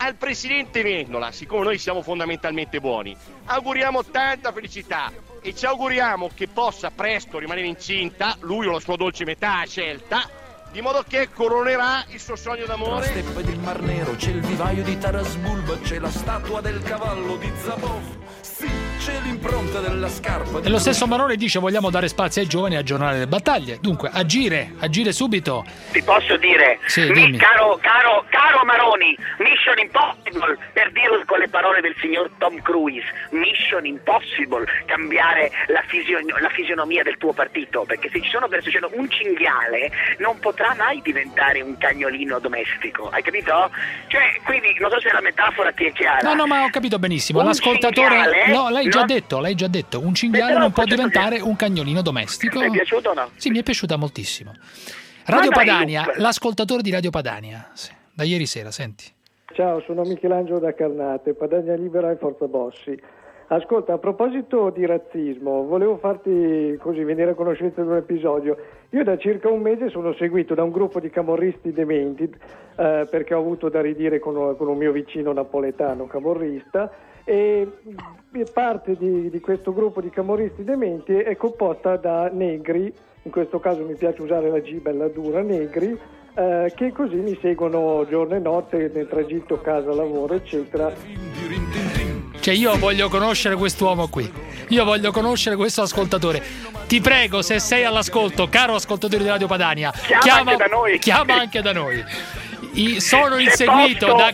al presidente Vendola, siccome noi siamo fondamentalmente buoni, auguriamo tanta felicità e ci auguriamo che possa presto rimanere incinta, lui o la sua dolce metà scelta, di modo che coronerà il suo sogno d'amore. Tra steppe del Mar Nero c'è il vivaio di Taras Bulba, c'è la statua del cavallo di Zabov, sì, c'è l'impronta della scarpa di... E lo stesso Marone dice: vogliamo dare spazio ai giovani e aggiornare le battaglie. Dunque, agire subito. Ti posso dire, sì, caro Maroni, Mission Impossible, per dirlo con le parole del signor Tom Cruise, Mission Impossible, cambiare la fisionomia del tuo partito, perché se ci sono persone, un cinghiale non potrà mai diventare un cagnolino domestico, hai capito? Cioè, quindi non so se la metafora ti è chiara. No, ma ho capito benissimo. Un l'ascoltatore cinghiale, no, l'hai già detto, un cinghiale non può diventare un cagnolino domestico. Ti è piaciuto o no? Sì, mi è piaciuta moltissimo. Radio Padania, l'ascoltatore di Radio Padania, sì, da ieri sera, senti. Ciao, sono Michelangelo da Carnate, Padania Libera e Forza Bossi. Ascolta, a proposito di razzismo, volevo farti così venire a conoscenza di un episodio. Io da circa un mese sono seguito da un gruppo di camorristi dementi, perché ho avuto da ridire con un mio vicino napoletano camorrista, e parte di questo gruppo di camorristi dementi è composta da negri, in questo caso mi piace usare la G bella dura, negri, che così mi seguono giorno e notte nel tragitto casa-lavoro, eccetera. Cioè, io voglio conoscere quest'uomo qui, io voglio conoscere questo ascoltatore. Ti prego, se sei all'ascolto, caro ascoltatore di Radio Padania, chiama anche da noi. Sono inseguito da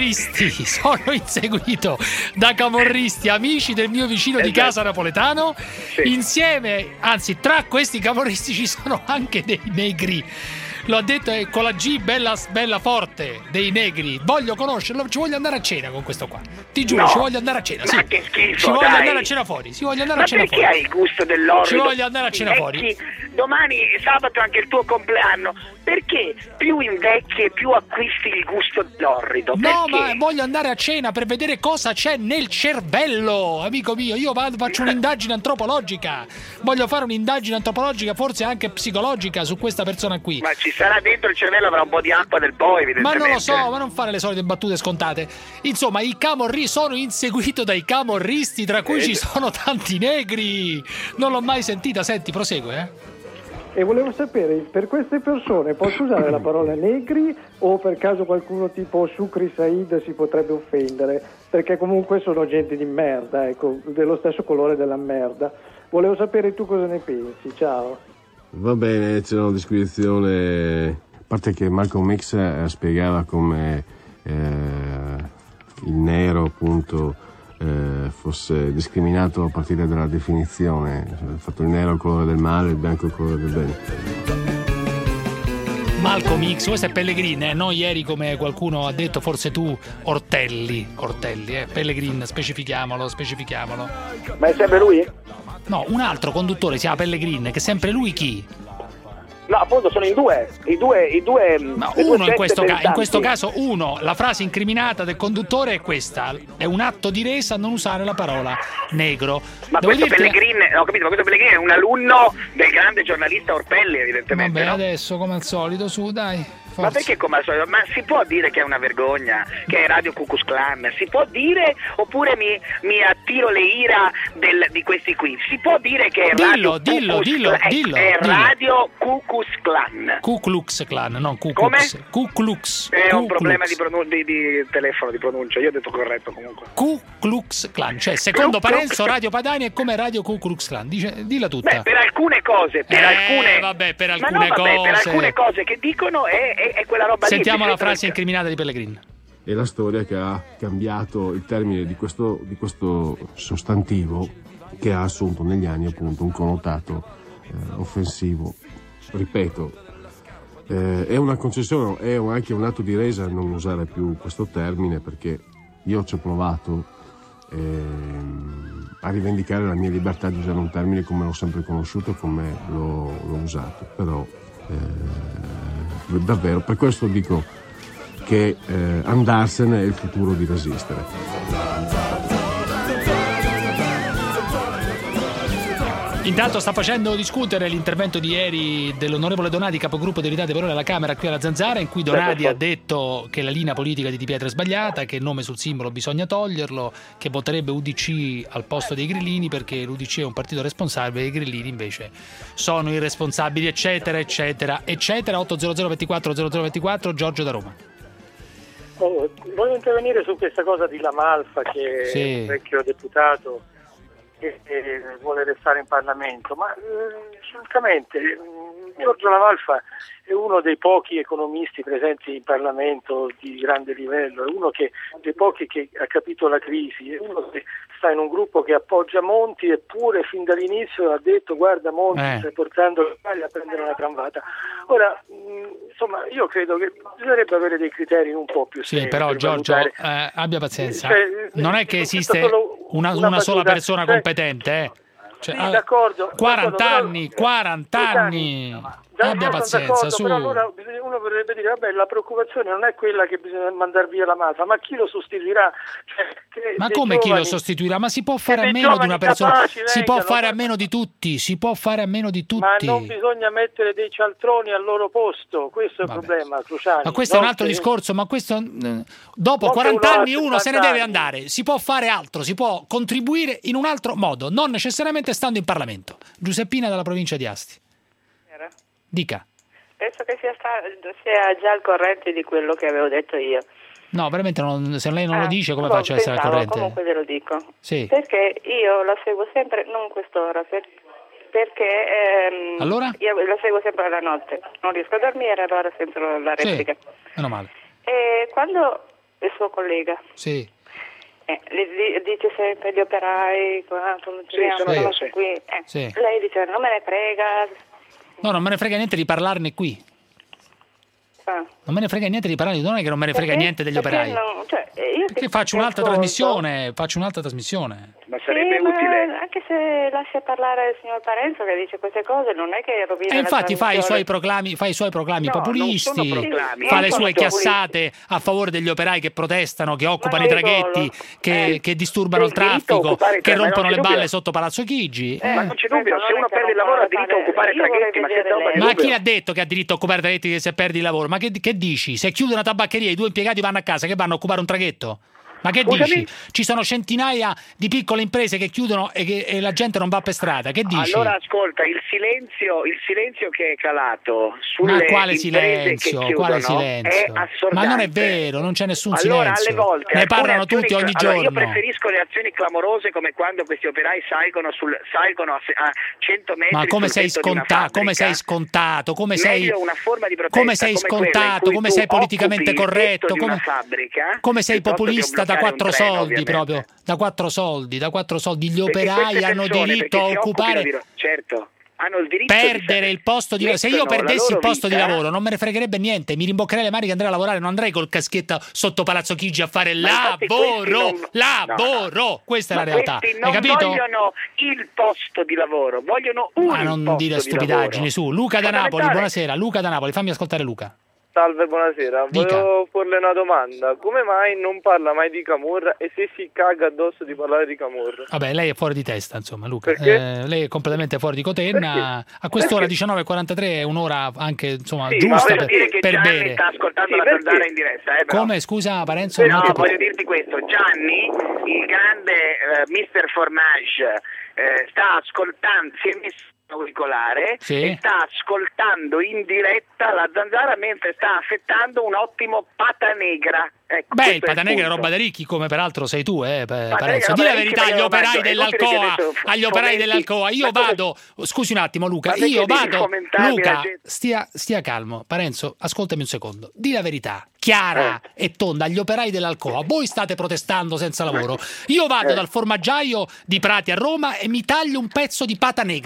camorristi, amici del mio vicino di casa napoletano. Sì. Insieme, anzi, tra questi camorristi ci sono anche dei negri. L'ho detto con la G bella forte, dei negri. Voglio conoscerlo, ci voglio andare a cena con questo qua. Ti giuro, ci voglio andare a cena. Sì. Che schifo, ci voglio andare a cena fuori. Perché hai il gusto dell'orrido? Ci voglio andare a cena fuori. Domani sabato è anche il tuo compleanno. Perché più invecchi e più acquisti il gusto dell'orrido? No, ma voglio andare a cena per vedere cosa c'è nel cervello, amico mio. Io faccio un'indagine antropologica. Voglio fare un'indagine antropologica, forse anche psicologica, su questa persona qui. Ma ci sarà dentro il cervello, avrà un po' di acqua del poi, evidentemente. Ma non lo so, ma non fare le solite battute scontate. Insomma, i camorristi, sono inseguito dai camorristi, tra cui ci sono tanti negri. Non l'ho mai sentita. Senti, prosegue, E volevo sapere, per queste persone posso usare la parola negri o per caso qualcuno tipo Shukri Said si potrebbe offendere? Perché comunque sono gente di merda, ecco, dello stesso colore della merda. Volevo sapere tu cosa ne pensi, ciao. Va bene, c'è una descrizione, a parte che Malcolm X spiegava come il nero appunto fosse discriminato a partire dalla definizione, il fatto il nero è il colore del male, il bianco è il colore del bene. Malcolm X, questo è Pellegrin, no? Ieri, come qualcuno ha detto, forse tu, Ortelli, Pellegrin, specifichiamolo. Ma è sempre lui? No, un altro conduttore si chiama Pellegrin, che è sempre lui chi? No, appunto sono i due. Ma uno in questo caso uno. La frase incriminata del conduttore è questa: è un atto di resa non usare la parola negro. Ma questo Pellegrin, ho capito, ma questo Pellegrin è un alunno del grande giornalista Orpelli, evidentemente. Vabbè, adesso come al solito, su, dai. Forza. Ma perché come al solito? Ma si può dire che è una vergogna, che è Radio Ku Klux Klan? Si può dire, oppure mi attiro le ira di questi qui? Si può dire che è Radio Radio Ku Klux Klan. Ku Klux Klan, non Ku Klux. Ku Klux. È un problema di telefono, di pronuncia. Io ho detto corretto comunque. Ku Klux Klan, cioè secondo Parenzo Radio Padania è come Radio Ku Klux Klan. Dilla tutta. Beh, per alcune cose, per alcune cose che dicono è quella roba. Sentiamo la frase incriminata di Pellegrin. È la storia che ha cambiato il termine di questo sostantivo, che ha assunto negli anni appunto un connotato offensivo. Ripeto, è una concessione, è anche un atto di resa non usare più questo termine, perché io ci ho provato a rivendicare la mia libertà di usare un termine come l'ho sempre conosciuto e come l'ho usato, però davvero per questo dico che andarsene è il futuro di resistere. Intanto sta facendo discutere l'intervento di ieri dell'onorevole Donati, capogruppo dell'Unità dei Valori alla Camera qui alla Zanzara, in cui Donati ha detto che la linea politica di Di Pietro è sbagliata, che il nome sul simbolo bisogna toglierlo, che voterebbe UDC al posto dei grillini perché l'UDC è un partito responsabile e i grillini invece sono irresponsabili, eccetera, eccetera, eccetera. 800 24 0024, Giorgio da Roma. Voglio intervenire su questa cosa di Lamalfa, che è un vecchio deputato che vuole restare in Parlamento, ma francamente Giorgio Lamalfa è uno dei pochi economisti presenti in Parlamento di grande livello, è uno dei pochi che ha capito la crisi, è uno che sta in un gruppo che appoggia Monti, eppure fin dall'inizio ha detto: guarda Monti, stai portando l'Italia a prendere una tramvata. Ora, insomma, io credo che bisognerebbe avere dei criteri un po' più seri. Sì, però Giorgio, abbia pazienza, non è che esiste una sola persona competente, Cioè, sì, d'accordo. 40 anni. Abbia pazienza, su. Però allora uno vorrebbe dire: vabbè, la preoccupazione non è quella che bisogna mandare via la Malfa, ma chi lo sostituirà? Ma come chi lo sostituirà? Ma si può fare a meno di una persona, si può fare a meno di tutti, Ma non bisogna mettere dei cialtroni al loro posto, questo è il problema cruciale. Ma questo è un altro discorso, ma questo dopo 40 anni uno se ne deve andare, si può fare altro, si può contribuire in un altro modo, non necessariamente stando in Parlamento. Giuseppina dalla provincia di Asti. Dica. Penso che sia già al corrente di quello che avevo detto io. No, veramente se lei non lo dice, come faccio a essere al corrente? Comunque ve lo dico. Sì. Perché io la seguo sempre, non quest'ora, perché allora? Io la seguo sempre alla notte. Non riesco a dormire, allora sento la replica. Sì, meno male. E quando il suo collega dice sempre gli operai, sono qui. Lei dice: non me ne frega. No, non me ne frega niente di parlarne qui. Non me ne frega niente di parlarne, non è che non me ne frega niente degli operai. Perché faccio un'altra trasmissione, Ma sarebbe utile. Anche se lascia parlare il signor Parenzo che dice queste cose, non è che rovina. E infatti fa i suoi proclami populisti, fa le sue chiassate a favore degli operai che protestano, che occupano i traghetti, che disturbano il traffico, che rompono le balle sotto Palazzo Chigi. Ma non c'è dubbio, se uno perde il lavoro ha diritto a occupare traghetti, ma chi ha detto che ha diritto a occupare traghetti se perdi il lavoro? Ma che dici? Se chiude una tabaccheria e i 2 impiegati vanno a casa, che vanno a occupare un traghetto? Ma che dici? Ci sono centinaia di piccole imprese che chiudono e la gente non va per strada. Che dici? Allora ascolta, il silenzio che è calato sulle imprese che chiudono quale silenzio? È assordante. Ma non è vero, non c'è nessun silenzio. Alle volte ne parlano tutti ogni giorno. Io preferisco le azioni clamorose come quando questi operai salgono a 100 metri. Ma come sei scontato? Come sei scontato? Come sei scontato? Come sei politicamente corretto? Come sei populista da 4 soldi proprio, da 4 soldi. Gli operai hanno diritto a occupare, certo, hanno il diritto perdere il posto di lavoro. Se io perdessi il posto di lavoro non me ne fregherebbe niente, mi rimboccherei le maniche e andrei a lavorare, non andrei col caschetto sotto Palazzo Chigi a fare lavoro. Questa è la realtà. Hai capito? Non vogliono il posto di lavoro, vogliono un posto di lavoro. Ma non dire stupidaggini, su. Luca da Napoli, buonasera. Luca da Napoli, fammi ascoltare Luca. Salve, buonasera. Volevo porle una domanda. Come mai non parla mai di Camorra e se si caga addosso di parlare di Camorra? Vabbè, lei è fuori di testa, insomma, Luca. Lei è completamente fuori di cotenna. A quest'ora 19:43 è un'ora anche, insomma, giusta per bere. Sta ascoltando la Zanzara in diretta, Come, scusa, Parenzo? No, voglio dirti questo. Gianni, il grande Mr. Fornage, sta ascoltando, si è messo auricolare e sta ascoltando in diretta la Zanzara mentre sta affettando un ottimo pata negra. Ecco, il pata negra è roba da ricchi, come peraltro sei tu, Parenzo. Dì la verità agli operai dell'Alcoa. Io vado, scusi un attimo Luca, Luca, stia calmo. Parenzo, ascoltami un secondo. Dì la verità chiara e tonda agli operai dell'Alcoa. Voi state protestando senza lavoro. Io vado dal formaggiaio di Prati a Roma e mi taglio un pezzo di pata negra che costa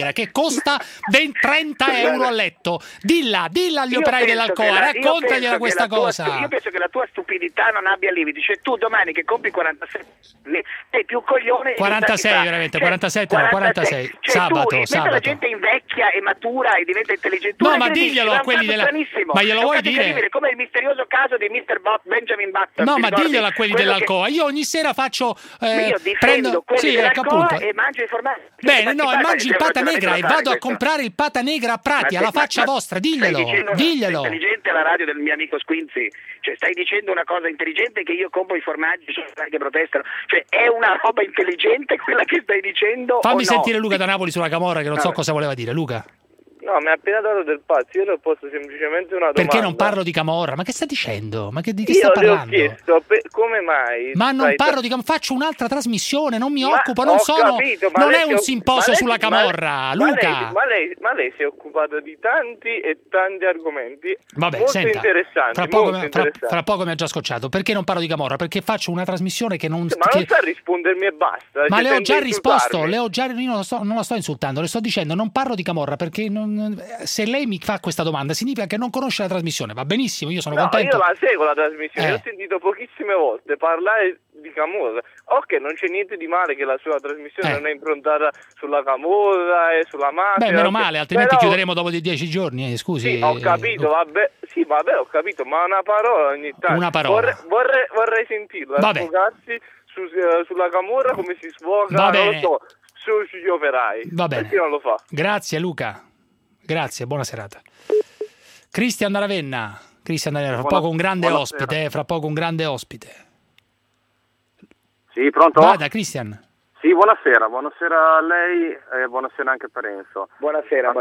costa 30 euro a letto. Dilla agli operai dell'Alcoa, raccontagliela questa cosa. Io penso che la tua stupidità non abbia limiti. Cioè tu domani che compi 47 anni sei più coglione. 46 veramente, 47 no, 46. Sabato. La gente invecchia e matura e diventa intelligente. No, ma diglielo a quelli della... Ma glielo vuoi dire? Come il misterioso caso di Mr. Benjamin Button. No, ma diglielo a quelli dell'Alcoa. Io ogni sera faccio... io difendo quelli dell'Alcoa e mangio i formaggi. Bene, no, e mangi il pata negra e vado a comprare il pata negra a Prati, alla faccia vostra. Diglielo. Intelligente alla radio del mio amico Squinzi. Cioè stai dicendo una cosa intelligente, che io compro i formaggi che protestano. Cioè è una roba intelligente quella che stai dicendo? Fammi sentire Luca da Napoli sulla Camorra, che non so cosa voleva dire. Luca. No, mi ha appena dato del pazzo, io le ho posto semplicemente una domanda. Perché non parlo di Camorra? Ma che sta dicendo? Ma di che sta parlando? Io le ho chiesto come mai... Ma non parlo di Camorra, faccio un'altra trasmissione, non mi occupo, non sono... Capito, non è un simposio sulla Camorra, Luca. Ma lei si è occupato di tanti argomenti. Vabbè, molto senta, interessanti. Fra poco mi ha già scocciato. Perché non parlo di Camorra? Perché faccio una trasmissione che non... Ma non sa rispondermi e basta. Ma le ho già risposto, io non la sto insultando, le sto dicendo non parlo di Camorra perché se lei mi fa questa domanda significa che non conosce la trasmissione. Va benissimo, io sono contento. Io la seguo la trasmissione, ho sentito pochissime volte parlare di Camorra. Ok, non c'è niente di male che la sua trasmissione non è improntata sulla Camorra e sulla mafia. Beh, meno male, altrimenti chiuderemo dopo 10 giorni, scusi. Sì, ho capito, vabbè. Sì, vabbè, ho capito, ma una parola ogni tanto. Una parola. Vorrei sentirla, sfogarsi sulla Camorra come si sfoga, non lo so, sugli operai. Va bene. Perché non lo fa? Grazie Luca. Grazie, buona serata. Cristian da Ravenna. Fra poco un grande ospite. Sì, pronto? Vada, Cristian. Sì, buonasera a lei e buonasera anche a Parenzo. Buonasera.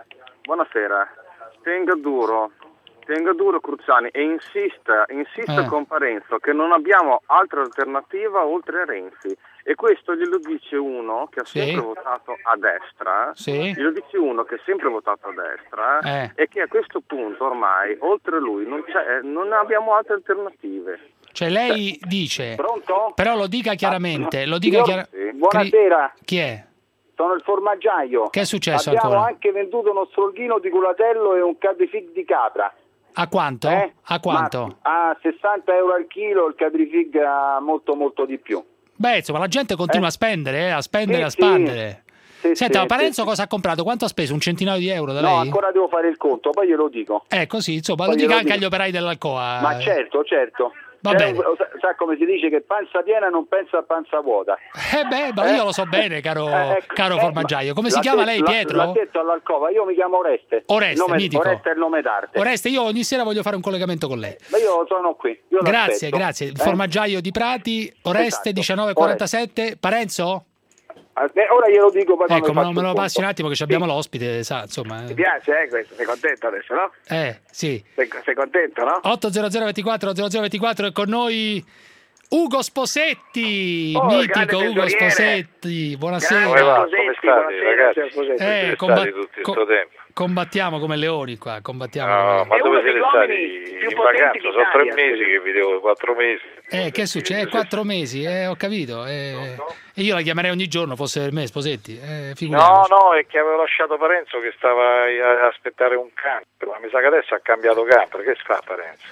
Tenga duro Cruciani e insista con Parenzo che non abbiamo altra alternativa oltre a Renzi. E questo glielo dice uno che ha sempre votato a destra, glielo dice uno che ha sempre votato a destra e che a questo punto ormai oltre lui non abbiamo altre alternative. Cioè lei dice, pronto? Però lo dica chiaramente, Buonasera. Chi è? Sono il formaggiaio. Che è successo Abbiamo ancora? Anche venduto uno strolchino di culatello e un cadrifig di capra. A quanto? A quanto? A 60 euro al chilo, il cadrifig a molto molto di più. Beh, insomma, la gente continua a spendere, a spandere. Senta, Parenzo cosa ha comprato? Quanto ha speso? Un centinaio di euro da lei? No, ancora devo fare il conto, poi glielo dico. Così, insomma, lo dica anche agli operai dell'Alcoa. Ma certo. Va bene. Sa come si dice che panza piena non pensa a panza vuota. Ma io lo so bene, caro formaggiaio. Come si chiama lei, Pietro? L'ha detto all'Alcoa, io mi chiamo Oreste. Mitico. Oreste è il nome d'arte. Oreste, io ogni sera voglio fare un collegamento con lei. Ma io sono qui. Grazie. Il formaggiaio di Prati, Oreste, 1947. Parenzo? Ora glielo dico. Ecco, ma non me lo passi un attimo che abbiamo l'ospite, sa, insomma. Ti piace questo? Sei contento adesso, no? Sì. Sei contento, no? 80024 è con noi Ugo Sposetti, mitico Ugo Sposetti. Buonasera. Come state, ragazzi? Come state tutto questo tempo? Combattiamo come leoni qua, ma dove siete stati? In vacanza? Sono 3 mesi che vi devo, 4 mesi. Che succede? 4 mesi, ho capito. E io la chiamerei ogni giorno, fosse per me, Sposetti. No, è che avevo lasciato Parenzo che stava a aspettare un camper, ma mi sa che adesso ha cambiato camper. Che fa Parenzo?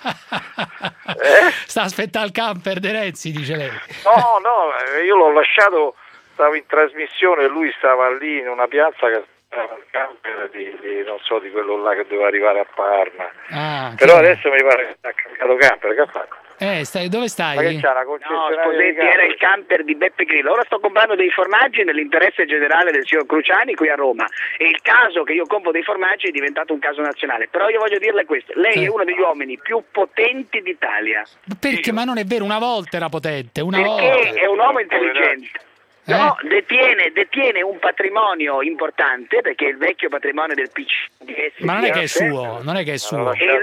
Sta aspettando il camper di Renzi, dice lei. No, io l'ho lasciato, stavo in trasmissione e lui stava lì in una piazza che il camper non so, di quello là che doveva arrivare a Parma. Però adesso mi pare che ha cambiato camper. Che ha fatto? Dove stai? Ma che c'ha una concessionaria? No, Sposetti, era il camper di Beppe Grillo. Ora sto comprando dei formaggi nell'interesse generale del signor Cruciani qui a Roma. E il caso che io compro dei formaggi è diventato un caso nazionale. Però io voglio dirle questo: lei è uno degli uomini più potenti d'Italia. Perché? Ma non è vero, una volta era potente. Perché è un uomo intelligente. No, detiene un patrimonio importante, perché è il vecchio patrimonio del PC. Ma non è che è suo, E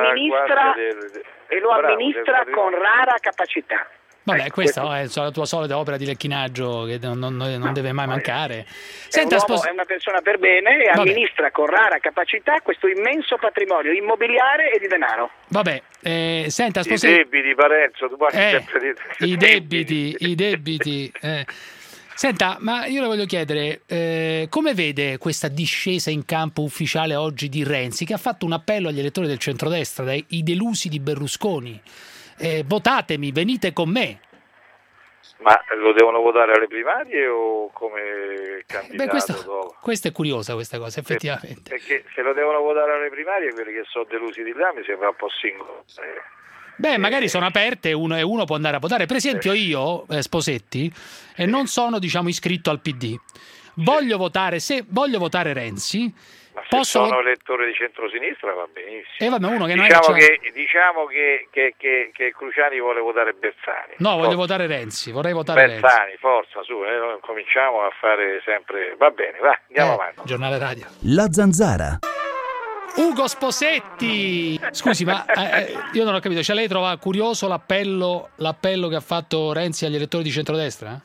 lo amministra con rara capacità. Vabbè, questa è la tua solita opera di lecchinaggio che non deve mai mancare. Senta, è una persona per bene e amministra con rara capacità questo immenso patrimonio immobiliare e di denaro. Vabbè, senta, i debiti, Parenzo, tu parli sempre di... I debiti. Senta, ma io le voglio chiedere, come vede questa discesa in campo ufficiale oggi di Renzi, che ha fatto un appello agli elettori del centrodestra, i delusi di Berlusconi? Votatemi, venite con me. Ma lo devono votare alle primarie o come candidato? Questa è curiosa questa cosa, effettivamente. Perché se lo devono votare alle primarie, quelli che sono delusi di là mi sembra un po' singolo. Magari sono aperte, uno può andare a votare. Per esempio io, Sposetti, non sono iscritto al PD. Voglio votare, se voglio votare Renzi, ma se sono elettore di centrosinistra va benissimo. Uno che diciamo che Cruciani vuole votare Bersani. No, voglio votare Renzi, vorrei votare Bersani, Renzi. Forza, su, cominciamo a fare sempre. Va bene, va, andiamo avanti. Giornale radio. La Zanzara. Ugo Sposetti! Scusi, ma io non ho capito, lei trova curioso l'appello che ha fatto Renzi agli elettori di centrodestra?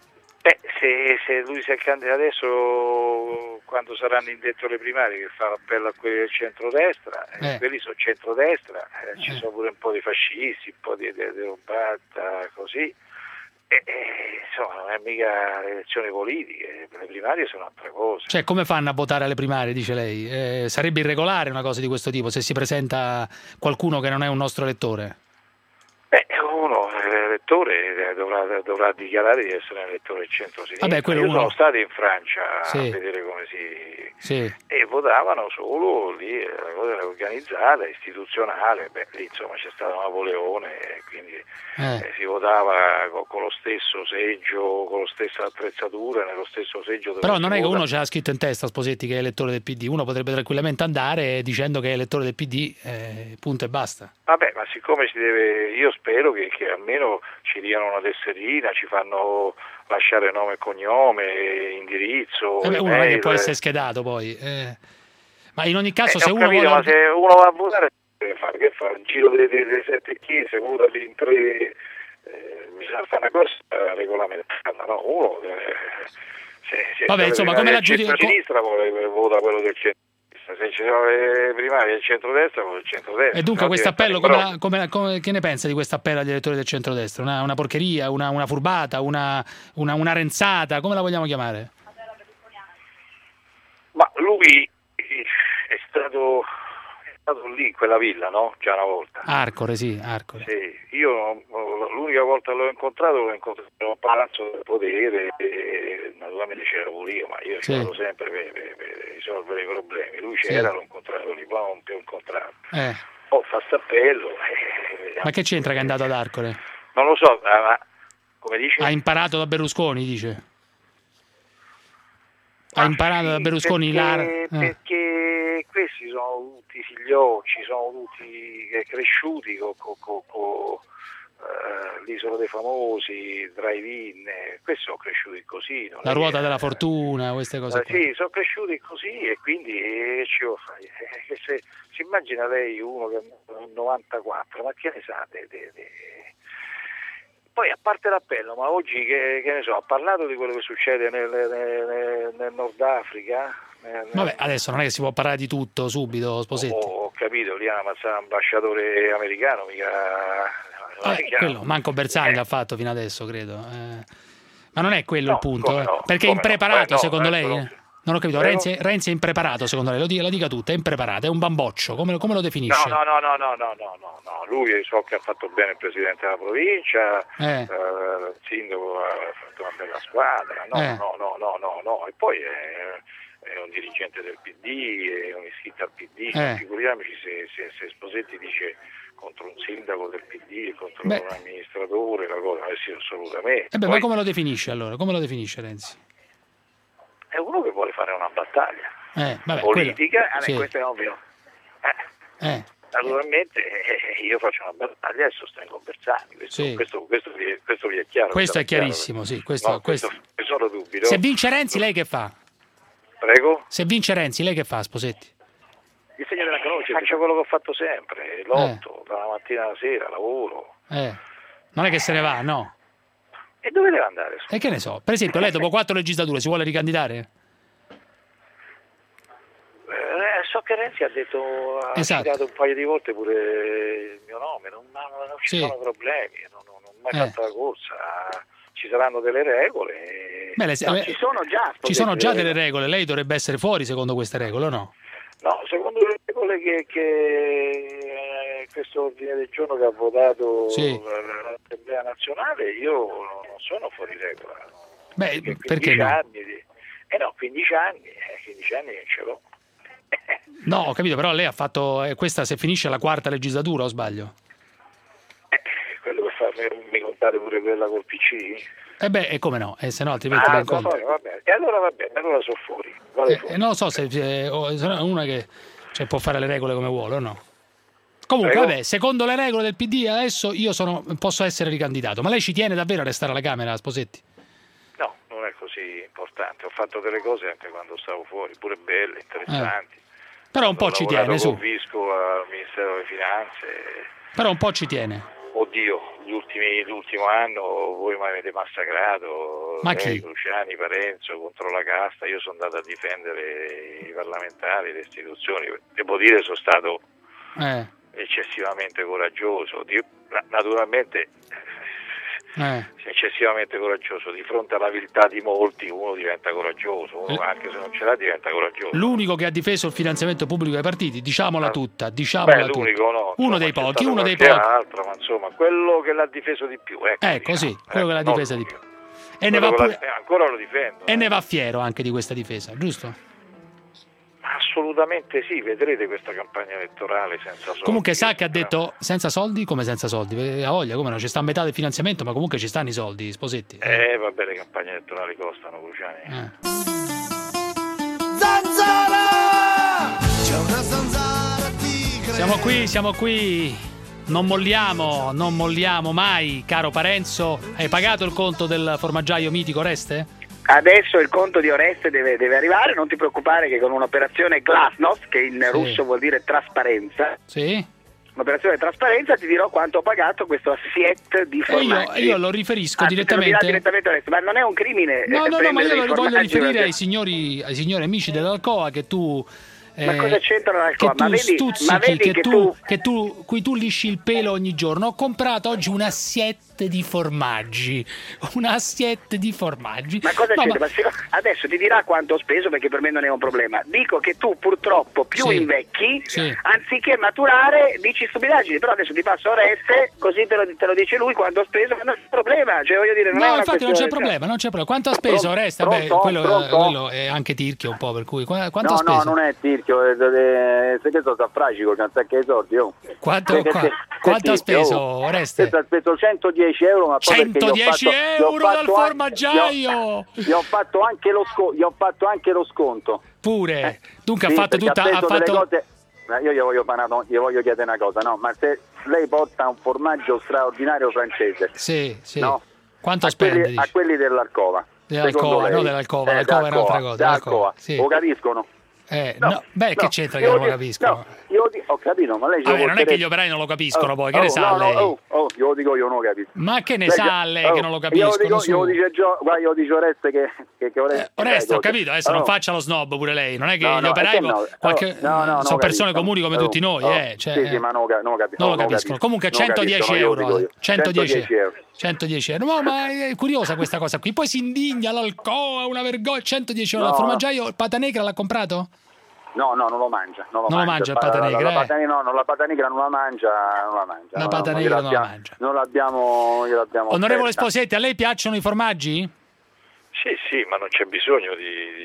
Se lui si candida adesso, quando saranno indetto le primarie, che fa l'appello a quelli del centrodestra, quelli sono centrodestra, ci sono pure un po' di fascisti, un po' di robatta, così. Insomma, non è mica le elezioni politiche, le primarie sono altre cose. Cioè, come fanno a votare alle primarie, dice lei? Sarebbe irregolare una cosa di questo tipo, se si presenta qualcuno che non è un nostro elettore? Uno, l'elettore dovrà dichiarare di essere un elettore del centro-sinistra. Sono stato in Francia a vedere come e votavano solo lì, la cosa era organizzata, istituzionale, lì insomma c'è stato Napoleone, quindi si votava con lo stesso seggio, con la stessa attrezzatura, nello stesso seggio. Però non è che uno ce l'ha scritto in testa, Sposetti, che è elettore del PD, uno potrebbe tranquillamente andare dicendo che è elettore del PD, punto e basta. Vabbè, ma siccome io spero che almeno ci diano una tesserina, ci fanno lasciare nome e cognome, indirizzo. Uno non è che può essere schedato poi. Ma in ogni caso, se uno vuole. Ma se uno va a votare, che fa? Un giro delle 7 chiese, vota in 3. Bisogna fare una cosa regolamentata, no? Uno. Vabbè, insomma, come la giudica? La sinistra vota quello del centro. Se ci sono le primarie del centrodestra, con il centrodestra. E dunque questo appello, che ne pensa di questo appello agli elettori del centrodestra? Una porcheria, una furbata, una renzata, come la vogliamo chiamare? Ma lui è stato lì in quella villa, no? Già una volta. Arcore. Sì, io l'unica volta l'ho incontrato nel Palazzo del Potere, e naturalmente c'ero pure io, ma io ci vado sempre per risolvere i problemi. Lui c'era, l'ho incontrato lì, poi non più incontrato. Fa stappello. Ma che c'entra che è andato ad Arcore? Non lo so, ma come dice? Ha imparato da Berlusconi, dice. Ha imparato da Berlusconi perché questi sono tutti figliocci, sono tutti cresciuti con l'Isola dei Famosi, Drive-In, questi sono cresciuti così. La ruota della fortuna, queste cose qua. Sì, sono cresciuti così e quindi ci vuol fare. Se si immagina lei uno che è nel 94, ma che ne sa? Poi a parte l'appello, ma oggi che ne so, ha parlato di quello che succede nel Nord Africa? Vabbè, adesso non è che si può parlare di tutto subito, Sposetti. Ho capito, lì hanno ammazzato l'ambasciatore americano, mica... quello, manco Bersani l'ha fatto fino adesso, credo. Ma non è quello il punto, perché è impreparato secondo lei? Non ho capito, Renzi è impreparato secondo lei? La dica tutta, è impreparato, è un bamboccio, come lo definisce? No, lui so che ha fatto bene il presidente della provincia, il sindaco ha fatto una bella squadra, no, e poi è un dirigente del PD, è un iscritto al PD, figuriamoci se Sposetti dice contro un sindaco del PD, contro un amministratore, la cosa, sì, assolutamente. Ma come lo definisce allora? Come lo definisce Renzi? È uno che vuole fare una battaglia politica, questo è ovvio. Naturalmente io faccio una battaglia e sostengo Bersani, questo vi è chiaro. Questo è chiarissimo, sì. Questo. Sono dubito. Se vince Renzi lei che fa? Prego? Se vince Renzi lei che fa, Sposetti? Il segno della croce. Faccio quello che ho fatto sempre, lotto, dalla mattina alla sera, lavoro. Non è che se ne va, no? E dove deve andare? E che ne so, per esempio lei dopo 4 legislature si vuole ricandidare? So che Renzi ha citato un paio di volte pure il mio nome, non ci sono problemi, non ho mai fatto la corsa, ci saranno delle regole. Ci sono già delle regole, lei dovrebbe essere fuori secondo queste regole o no? No, secondo le regole che questo ordine del giorno che ha votato l'Assemblea nazionale, io non sono fuori regola. Beh, perché no? 15 anni che ce l'ho. No, ho capito, però lei ha fatto questa, se finisce la 4ª legislatura o sbaglio? Quello per farmi contare pure quella col PC? E come no? Se no altrimenti va bene. E allora va bene, allora sono fuori. Non lo so se una che può fare le regole come vuole o no. Comunque, vabbè, secondo le regole del PD adesso io posso essere ricandidato, ma lei ci tiene davvero a restare alla Camera, Sposetti? No, non è così importante. Ho fatto delle cose anche quando stavo fuori, pure belle, interessanti. Però un po' ci tiene, su. Ho Visco al Ministero delle Finanze. Però un po' ci tiene. Oddio, l'ultimo anno voi mi avete massacrato. Ma chi? Cruciani, Parenzo, contro la casta. Io sono andato a difendere i parlamentari, le istituzioni. Devo dire, sono stato eccessivamente coraggioso. Naturalmente eccessivamente coraggioso. Di fronte alla viltà di molti uno diventa coraggioso, anche se non ce l'ha diventa coraggioso. L'unico che ha difeso il finanziamento pubblico ai partiti, diciamola tutta, l'unico no, uno dei pochi. Altro, ma insomma, quello che l'ha difeso di più, così, quello che l'ha difesa di più. E ancora lo difendo. E ne va fiero anche di questa difesa, giusto? Assolutamente sì, vedrete questa campagna elettorale senza soldi. Comunque sa che ha detto senza soldi? Come senza soldi? Ha voglia, come no? Ci sta a metà del finanziamento, ma comunque ci stanno i soldi, Sposetti. Vabbè, le campagne elettorali costano, Cruciani. Zanzara! C'è una zanzara tigre. Siamo qui. Non molliamo mai, caro Parenzo. Hai pagato il conto del formaggio mitico Oreste? Adesso il conto di Oreste deve arrivare, non ti preoccupare che con un'operazione glasnost, che in russo vuol dire trasparenza, un'operazione trasparenza, ti dirò quanto ho pagato questo assiette di formaggi. Io lo riferisco direttamente a Oreste, ma non è un crimine. No, ma io lo voglio riferire ai signori amici dell'Alcoa che tu... ma cosa c'entra l'Alcoa? Cui tu lisci il pelo ogni giorno. Ho comprato oggi un assiette di formaggi. Ma cosa c'entra? Adesso ti dirà quanto ho speso, perché per me non è un problema. Dico che tu purtroppo più invecchi, anziché maturare dici stupidaggini. Però adesso ti passo Oreste, così te lo dice lui quanto ho speso, ma non c'è problema, cioè voglio dire, non c'è problema. Quanto ha speso Oreste? Quello è anche tirchio un po', per cui quanto ha speso? No, non è tirchio, se che sono fragico, che attacca i soldi. Quanto ha speso Oreste? Ha speso 110 euro, ma 110 euro dal formaggio! Gli ho fatto anche lo sconto. Pure? Dunque ha fatto tutta... Cose, io gli voglio chiedere una cosa, no? Ma se lei porta un formaggio straordinario francese, no? Quanto spende? A quelli dell'Alcova. Dell'Alcova, no dell'Alcova. L'Alcova è un'altra cosa. Dell'Alcova. Lo capiscono? Che c'entra che non lo capiscono? Io ho capito, ma lei non è che gli operai non lo capiscono poi, che ne sa lei? Io dico io non lo capisco. Ma che ne sa lei che non lo capiscono? Io dico Oreste che Oreste, ho capito, adesso non faccia lo snob pure lei, non è che gli operai sono persone comuni come tutti noi, sì, ma non lo capiscono. Comunque 110 euro. 110 euro. No, ma è curiosa questa cosa qui. Poi si indigna l'Alcoa, una vergogna. 110 euro. Il formaggio il Pata Negra l'ha comprato? No, non lo mangia. Non lo mangia il Pata Negra. La Pata Negra non la mangia. La Pata Negra non la mangia. Non l'abbiamo. Onorevole Sposetti, a lei piacciono i formaggi? Sì, ma non c'è bisogno di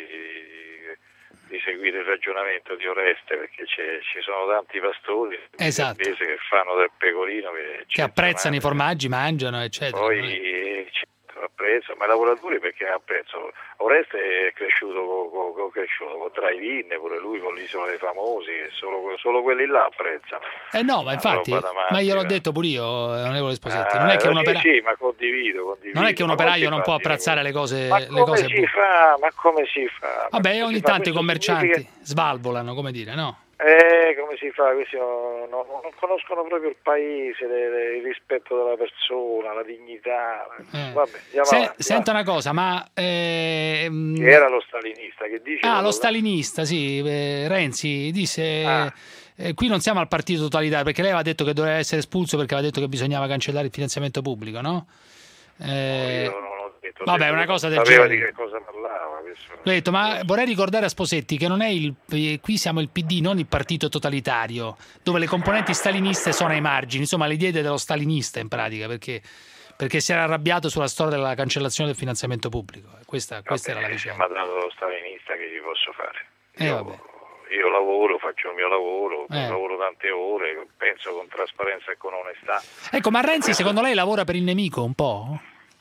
seguire il ragionamento di Oreste, perché ci sono tanti pastori che fanno del pecorino che apprezzano i formaggi, mangiano, eccetera. Poi apprezzo, ma i lavoratori perché apprezzo. Oreste è cresciuto con drive-in, pure lui con l'Isola dei Famosi, che solo quelli là apprezzano. No, ma infatti, ma gliel'ho detto pure io, onorevole Sposetti, non è che un operaio... Sì, ma condivido. Non è che un operaio non può apprezzare le cose. Ma come si fa? Vabbè, ogni tanto i commercianti svalvolano, come dire, no? Come si fa? Questi non conoscono proprio il paese, il rispetto della persona, la dignità. Vabbè, senta una cosa, ma che era lo stalinista che dice? Lo stalinista, sì, Renzi disse qui non siamo al partito totalitario, perché lei aveva detto che doveva essere espulso perché aveva detto che bisognava cancellare il finanziamento pubblico, no? Io non ho detto. Vabbè, una cosa del genere. Sapeva di che cosa parlava. Ho detto, ma vorrei ricordare a Sposetti che non è qui siamo il PD, non il partito totalitario, dove le componenti staliniste sono ai margini, insomma le idee dello stalinista in pratica, perché si era arrabbiato sulla storia della cancellazione del finanziamento pubblico. Questa era la vicenda. Ma dato lo stalinista che gli posso fare? Vabbè. Io lavoro, faccio il mio lavoro, lavoro tante ore, penso con trasparenza e con onestà. Ecco, ma Renzi secondo lei lavora per il nemico un po'?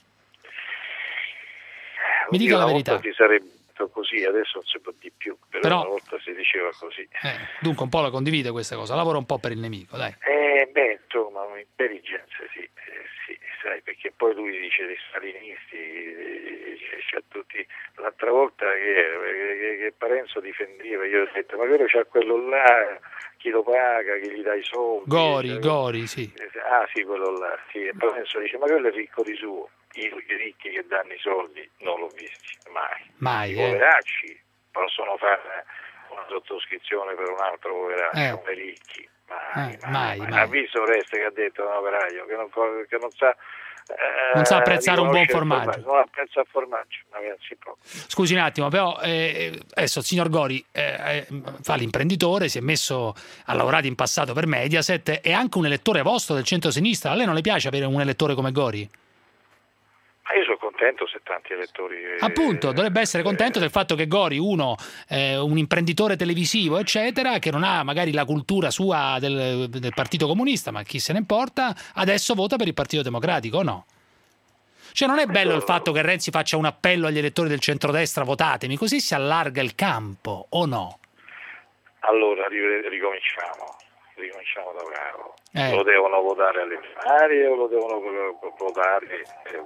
Mi dica la verità. Una volta si sarebbe detto così, adesso non si può di più, però una volta si diceva così. Dunque un po' la condivide questa cosa, lavora un po' per il nemico, dai. Insomma, un'intelligenza sì, sai, perché poi lui dice dei stalinisti, c'ha tutti. L'altra volta che Parenzo difendeva, io ho detto, ma quello c'ha quello là, chi lo paga, chi gli dà i soldi. Gori, sì. Ah sì, quello là, sì. E Parenzo dice, ma quello è ricco di suo. Io i ricchi che danno i soldi non l'ho visti, mai. I poveracci possono fare una sottoscrizione per un altro poveraccio, come ricchi. Mai. Ha visto Oreste che ha detto un operaio che non sa apprezzare un buon formaggio. Non apprezza il formaggio, si può. Scusi un attimo, però adesso il signor Gori fa l'imprenditore, si è messo a lavorare in passato per Mediaset, è anche un elettore vostro del centro-sinistra. A lei non le piace avere un elettore come Gori? Ma io sono contento se tanti elettori. Appunto, dovrebbe essere contento del fatto che Gori, un imprenditore televisivo, eccetera, che non ha magari la cultura sua del Partito Comunista, ma chi se ne importa, adesso vota per il Partito Democratico, o no? Cioè non è bello il fatto che Renzi faccia un appello agli elettori del centrodestra, votatemi, così si allarga il campo, o no? Allora, ricominciamo da capo. Lo devono votare alle primarie o lo devono votare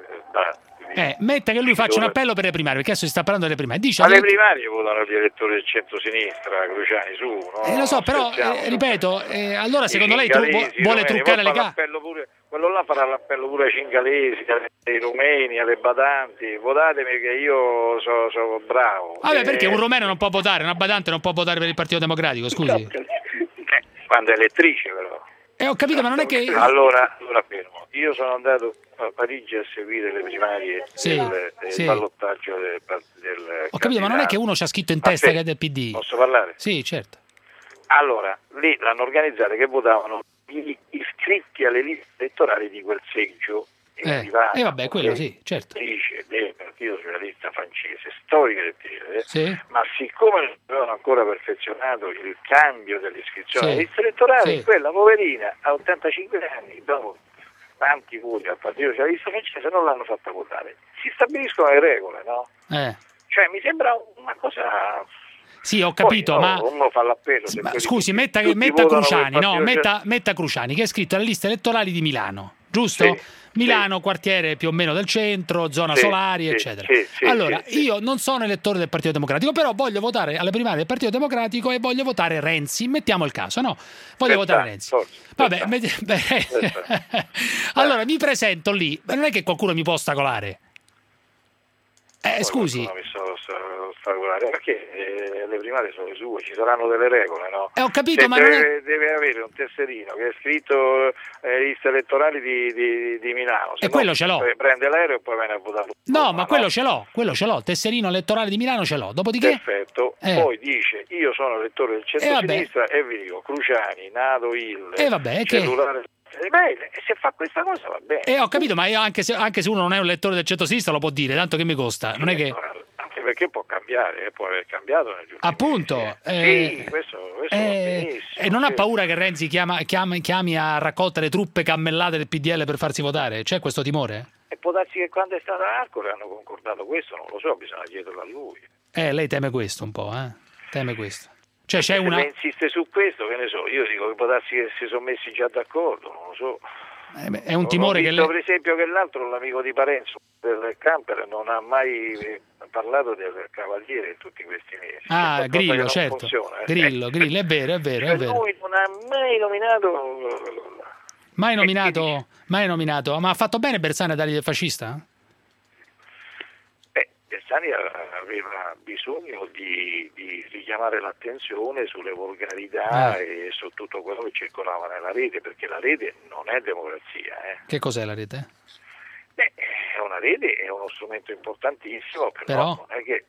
metta che lui faccia un appello per le primarie, perché adesso si sta parlando delle primarie. Dice alle primarie votano gli elettori del centro-sinistra, Cruciani su, no? Lo so, però ripeto, allora secondo lei vuole truccare le carte? Quello là farà l'appello pure ai cingalesi, ai rumeni, alle badanti, votatemi che io sono bravo. Vabbè, perché un rumeno non può votare, una badante non può votare per il Partito Democratico, scusi? Quando è elettrice però. Ho capito, ma non è che... Allora fermo. Io sono andato a Parigi a seguire le primarie del ballottaggio del Ho capito, ma non è che uno ci ha scritto in testa che è del PD. Posso parlare? Sì, certo. Allora, lì l'hanno organizzata che votavano gli iscritti alle liste elettorali di quel seggio. Vabbè, quello sì, certo. Dice del Partito Socialista francese, storica del PD, ma siccome non avevano ancora perfezionato il cambio dell'iscrizione alle liste elettorali, quella poverina a 85 anni, dopo tanti voti al Partito Socialista francese, non l'hanno fatta votare. Si stabiliscono le regole, no? Cioè mi sembra una cosa... Sì, ho capito, poi, ma uno fa l'appello. Scusi, metta Cruciani, metta Cruciani, che è scritto alle liste elettorali di Milano, giusto? Sì. Milano, quartiere più o meno del centro, zona Solari, eccetera. Allora, io non sono elettore del Partito Democratico, però voglio votare alle primarie del Partito Democratico e voglio votare Renzi. Mettiamo il caso, no? Voglio votare Renzi. Vabbè, allora mi presento lì, ma non è che qualcuno mi può ostacolare. Scusi. Perché le primarie sono le sue, ci saranno delle regole, no? Ho capito, ma deve avere un tesserino che è scritto liste elettorali di Milano. E quello ce l'ho. Prende l'aereo e poi viene a votare. No, ma quello ce l'ho, tesserino elettorale di Milano ce l'ho. Dopodiché? Perfetto. Poi dice io sono elettore del centro-sinistra e vi dico Cruciani, Nato, cellulare. Se fa questa cosa va bene. Ho capito, ma io anche se uno non è un lettore del centro-sinistra lo può dire, tanto che mi costa, non è che... Anche perché può cambiare, può aver cambiato nel giorno. Appunto. Questo va benissimo. E non ha paura che Renzi chiami a raccolta le truppe cammellate del PDL per farsi votare? C'è questo timore? E può darsi che quando è stata Arcore hanno concordato questo, non lo so, bisogna chiederlo a lui. Lei teme questo un po', Teme questo. Cioè c'è una... Se insiste su questo, che ne so, io dico che può darsi che si sono messi già d'accordo, non lo so. È un timore che per esempio che l'altro, l'amico di Parenzo del Camper, non ha mai parlato del Cavaliere in tutti questi mesi. Grillo, certo. Funziona, Grillo, è vero. Lui non ha mai nominato... Mai nominato. Ma ha fatto bene Bersani a dargli del fascista? Bersani aveva bisogno di richiamare l'attenzione sulle volgarità e su tutto quello che circolava nella rete, perché la rete non è democrazia. Che cos'è la rete? È la rete è uno strumento importantissimo, però non è che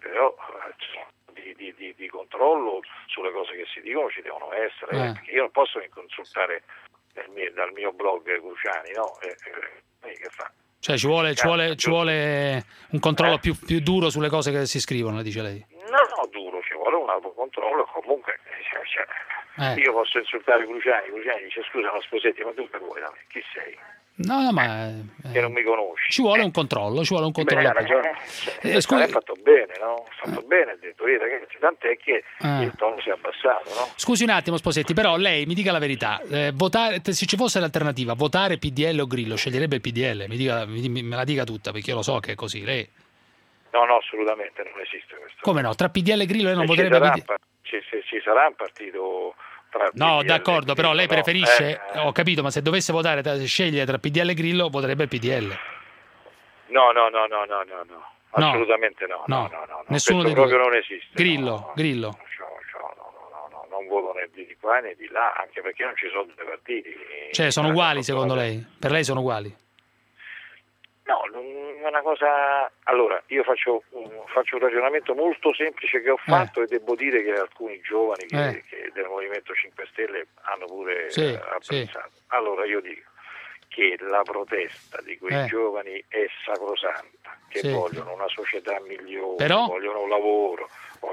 di controllo sulle cose che si dicono ci devono essere, perché io non posso consultare dal mio blog Cruciani, no? Che fa? Cioè ci vuole un controllo più duro sulle cose che si scrivono, dice lei? No, duro, ci vuole un autocontrollo comunque. Io posso insultare Cruciani dice scusa, ma Sposetti, ma tu che vuoi da me? Chi sei? No, ma che non mi conosci. Ci vuole un controllo, Beh, ha ragione. È fatto bene, no? Fatto bene, ha detto, ragazzi, tant'è che il tono si è abbassato, no? Scusi un attimo, Sposetti, però lei mi dica la verità, votare, se ci fosse l'alternativa, votare PDL o Grillo, sceglierebbe il PDL? Me la dica tutta, perché io lo so che è così, lei... No, assolutamente non esiste questo. Come no? Tra PDL e Grillo lei non voterebbe... Ci sarà un partito... No, d'accordo, però lei preferisce, ho capito, ma se dovesse scegliere tra PDL e Grillo, voterebbe il PDL. No, assolutamente no. Nessuno dei due. Proprio non esiste. Grillo. No, non voto né di qua né di là, anche perché non ci sono due partiti. Cioè, sono uguali secondo lei? Per lei sono uguali? No, è una cosa... Allora, io faccio un ragionamento molto semplice che ho fatto e devo dire che alcuni giovani che del Movimento 5 Stelle hanno pure apprezzato. Allora, io dico che la protesta di quei giovani è sacrosanta, che vogliono una società migliore, vogliono un lavoro,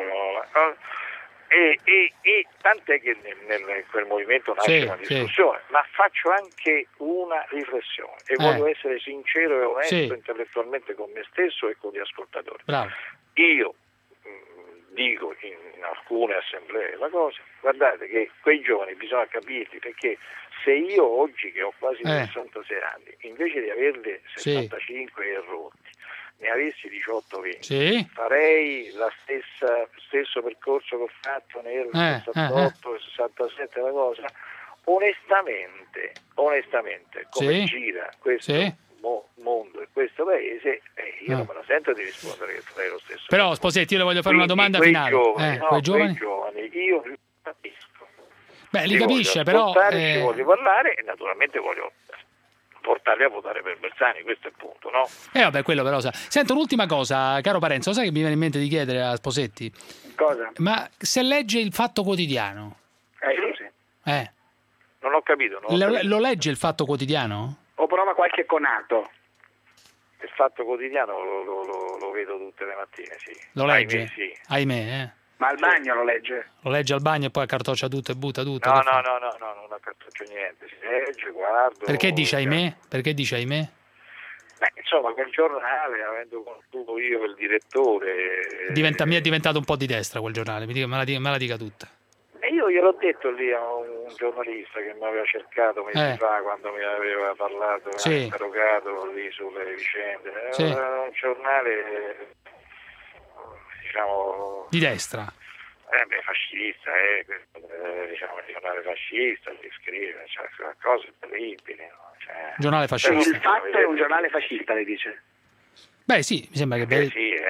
e tant'è che in quel movimento nasce una discussione, ma faccio anche una riflessione e voglio essere sincero e onesto intellettualmente con me stesso e con gli ascoltatori. Bravo. Io dico in alcune assemblee la cosa, guardate che quei giovani bisogna capirli, perché se io oggi che ho quasi 66 anni, invece di averli 65 e rotti, ne avessi 18-20, farei stesso percorso che ho fatto nel 68 e 67, la cosa, onestamente, come gira questo mondo e questo paese, io non me la sento di rispondere che farei lo stesso. Però Sposetti, io le voglio fare una domanda finale. Quei giovani, io li capisco. Beh, li capisce, però... Ci voglio parlare e naturalmente voglio portarli a votare per Bersani, questo è il punto, no? Vabbè, quello però sa. Sento un'ultima cosa, caro Parenzo, sai che mi viene in mente di chiedere a Sposetti? Cosa? Ma se legge il Fatto Quotidiano? Sì. Non ho capito. Lo legge il Fatto Quotidiano? O prova qualche conato? Il Fatto Quotidiano lo vedo tutte le mattine, sì. Lo legge? Ahimè, Ma al bagno lo legge? Lo legge al bagno e poi accartoccia tutto e butta tutto? No, non accartoccio niente, si legge, guardo... Perché dice ahimè? Beh, insomma, quel giornale, avendo conosciuto io il direttore... Mi è diventato un po' di destra quel giornale, me la dica tutta. E io gliel'ho detto lì a un giornalista che mi aveva cercato mesi fa, quando mi aveva parlato, mi aveva interrogato lì sulle vicende. Un giornale... diciamo di destra, fascista, diciamo il giornale fascista, si scrive, cose terribili, no? Giornale fascista. Il Fatto è un giornale fascista, lei dice? Beh sì, mi sembra che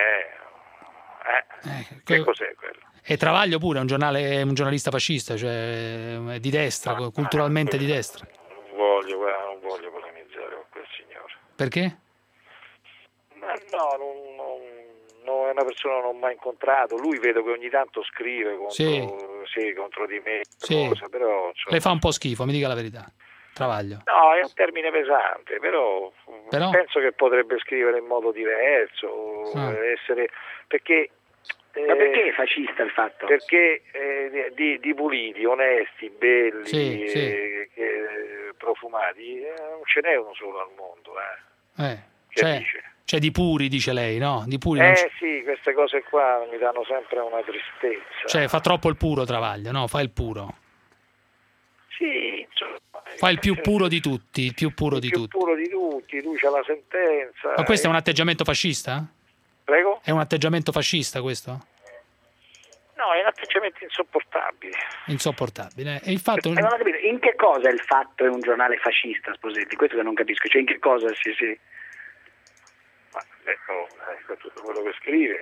che cos'è quello? E Travaglio pure è un giornalista fascista, cioè di destra, culturalmente di destra. Non voglio polemizzare con quel signore. Perché? Ma no, è una persona che non ho mai incontrato. Lui vedo che ogni tanto scrive contro di me, cose, però le fa un po' schifo, mi dica la verità. Travaglio. No, è un termine pesante, però penso che potrebbe scrivere in modo diverso, essere, perché ma perché è fascista il Fatto? Perché di puliti, onesti, belli, profumati, non ce n'è uno solo al mondo. Che dice? Cioè di puri, dice lei, no? Di puri sì, queste cose qua mi danno sempre una tristezza. Cioè fa troppo il puro Travaglio, no? Fa il puro. Sì, insomma. Fa il più puro di tutti, il più puro di tutti. Lui c'ha la sentenza. Ma questo è un atteggiamento fascista? Prego? È un atteggiamento fascista questo? No, è un atteggiamento insopportabile. Insopportabile. E il Fatto... non ho capito, in che cosa il Fatto è un giornale fascista, Sposetti? Questo che non capisco, cioè in che cosa sì. Ma tutto quello che scrive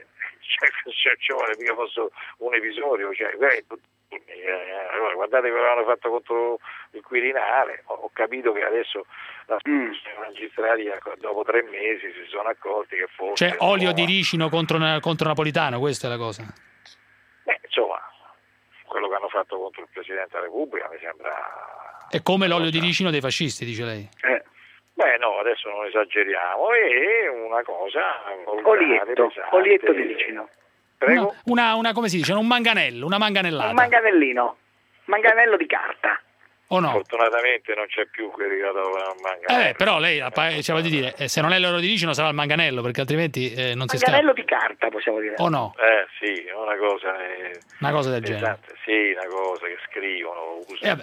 ci vuole mica fosse un episodio, cioè, allora, guardate quello che hanno fatto contro il Quirinale. Ho capito che adesso i magistrati dopo 3 mesi si sono accorti che forse... Cioè olio di ricino contro Napolitano, questa è la cosa? Insomma, quello che hanno fatto contro il Presidente della Repubblica mi sembra... È come l'olio di ricino dei fascisti, dice lei? No, adesso non esageriamo, è una cosa... Olietto di ricino. Prego? Una come si dice? Un manganello, una manganellata. Un manganello di carta. O no? Fortunatamente non c'è più quel rigato manganello. Però lei diceva di dire, se non è l'olio di ricino sarà il manganello, perché altrimenti non si scappa. Manganello di carta, possiamo dire. O no? Sì, una cosa... Una cosa del genere. Sì, una cosa che scrivono, usano.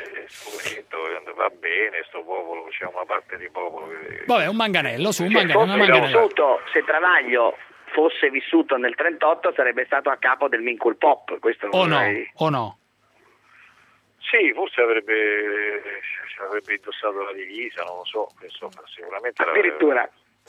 Va bene, sto popolo, c'è una parte di popolo che... Vabbè, un manganello, su un manganello. Se Travaglio fosse vissuto nel 38 sarebbe stato a capo del Minkul Pop, questo o no? Sì, forse avrebbe indossato la divisa, non lo so, sicuramente addirittura.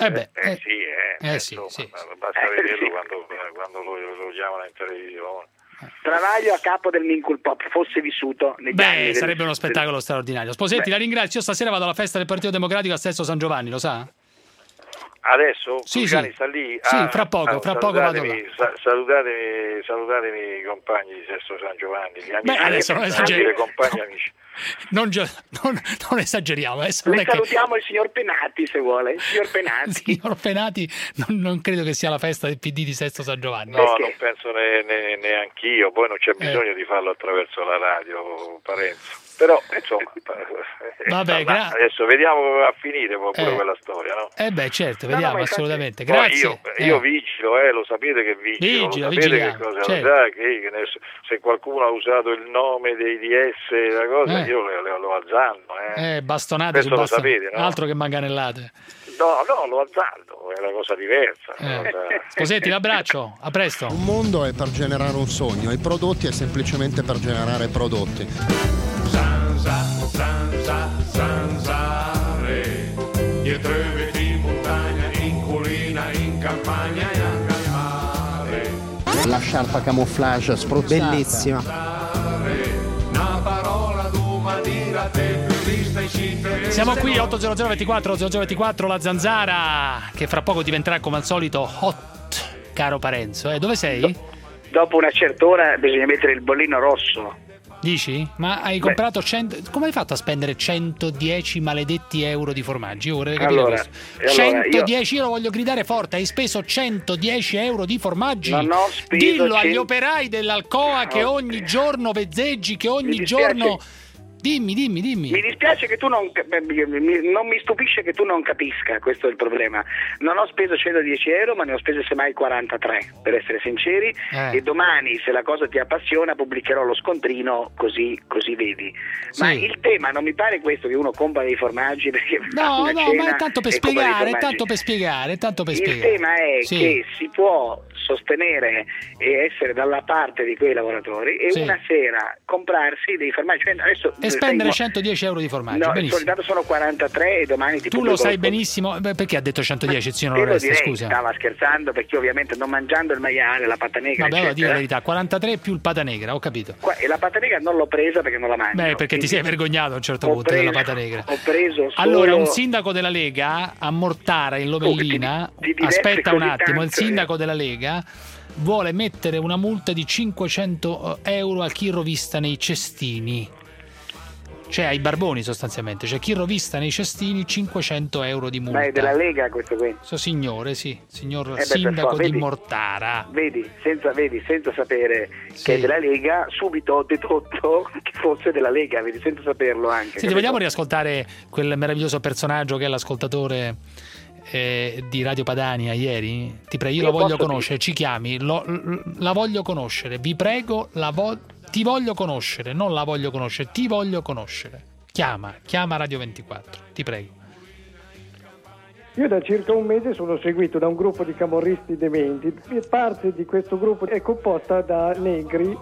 Sì. Basta vederlo quando lo chiamano in televisione. Travaglio a capo del Minkul Pop fosse vissuto negli anni sarebbe uno spettacolo straordinario. Sposetti, la ringrazio. Io stasera vado alla festa del Partito Democratico a Sesto San Giovanni, lo sa? Adesso? Sì. Sta lì? Sì, fra poco vado là. Salutatemi i compagni di Sesto San Giovanni, gli amici. Adesso non esageriamo. Compagni amici. Non esageriamo. Salutiamo il signor Penati, se vuole. Il signor Penati non credo che sia la festa del PD di Sesto San Giovanni. No, non penso neanch'io. Poi non c'è bisogno di farlo attraverso la radio, Parenzo. Però, insomma, vabbè, adesso vediamo come va a finire pure quella storia, no? Certo, vediamo, assolutamente. Grazie. Io vigilo, lo sapete che vigilo. Che cosa se qualcuno ha usato il nome dei DS, la cosa, io lo azzanno. Bastonate su bastonate, sapete, no? Altro che manganellate. No, lo azzardo, è una cosa diversa. Sposetti, l'abbraccio, a presto. Un mondo è per generare un sogno, i prodotti è semplicemente per generare prodotti. Zanzare, dietro i vetri in montagna, in collina, in campagna e anche al mare. La sciarpa camouflage spruzzata. Bellissima. Una parola d'uma dirate più vista e ci interessa. Siamo qui 800 24 0024, la Zanzara che fra poco diventerà come al solito hot, caro Parenzo. Dove sei? Dopo una certa ora bisogna mettere il bollino rosso. Dici? Ma hai comprato 100... Come hai fatto a spendere 110 maledetti euro di formaggi? Io vorrei capire questo. 110, io lo voglio gridare forte. Hai speso 110 euro di formaggi? Non ho speso. Dillo agli operai dell'Alcoa che ogni giorno vezzeggi, che ogni giorno... Dimmi. Mi dispiace che tu non mi stupisce che tu non capisca, questo è il problema. Non ho speso 110 euro, ma ne ho speso semmai 43, per essere sinceri, e domani, se la cosa ti appassiona, pubblicherò lo scontrino, così vedi. Sì. Ma il tema non mi pare questo, che uno compra dei formaggi perché no, ma è tanto per spiegare, Il tema è che si può sostenere e essere dalla parte di quei lavoratori e una sera comprarsi dei formaggi. Adesso spendere 110 euro di formaggio. No, soltanto sono 43 e domani ti tu lo sai benissimo. Perché ha detto 110 zio non resta, scusa? Stava scherzando, perché ovviamente non mangiando il maiale, la pata negra, vabbè, dire la verità, 43 più il pata negra, ho capito. E la pata negra non l'ho presa perché non la mangio. Perché ti sei vergognato a un certo punto della pata negra. Ho preso solo... Allora, un sindaco della Lega a Mortara in Lomellina, aspetta un attimo, il sindaco della Lega vuole mettere una multa di 500 euro a chi rovista nei cestini. Cioè ai barboni sostanzialmente, cioè chi rovista nei cestini 500 euro di multa. Ma è della Lega questo qui? Signor sindaco di Mortara. Vedi, senza sapere che è della Lega, subito ho dedotto che fosse della Lega, vedi, senza saperlo anche. Senti, vogliamo riascoltare quel meraviglioso personaggio che è l'ascoltatore di Radio Padania ieri? Ti prego, io la voglio conoscere, ci chiami, la voglio conoscere, vi prego, ti voglio conoscere, non la voglio conoscere, ti voglio conoscere. Chiama Radio 24, ti prego. Io da circa un mese sono seguito da un gruppo di camorristi dementi e parte di questo gruppo è composta da negri.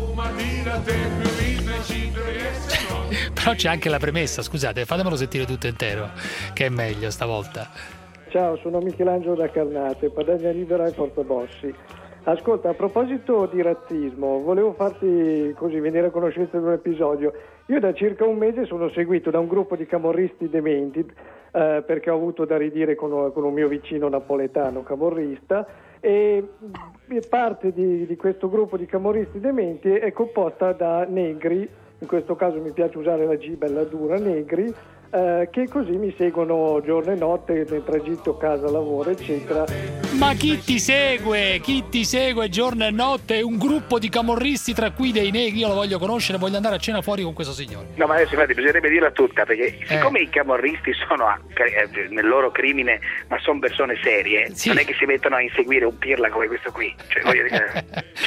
Però c'è anche la premessa, scusate, fatemelo sentire tutto intero, che è meglio stavolta. Ciao, sono Michelangelo da Carnate, Padania Libera e Forza Bossi. Ascolta, a proposito di razzismo, volevo farti così venire a conoscenza di un episodio. Io da circa un mese sono seguito da un gruppo di camorristi dementi, perché ho avuto da ridire con un mio vicino napoletano camorrista, e parte di questo gruppo di camorristi dementi è composta da negri, in questo caso mi piace usare la G bella dura, negri, che così mi seguono giorno e notte nel tragitto casa lavoro eccetera. Ma chi ti segue giorno e notte? Un gruppo di camorristi tra cui dei negri. Io lo voglio conoscere, voglio andare a cena fuori con questo signore. No, ma adesso infatti bisognerebbe dirla tutta, perché siccome i camorristi sono nel loro crimine, ma sono persone serie, sì, non è che si mettono a inseguire un pirla come questo qui, cioè voglio dire,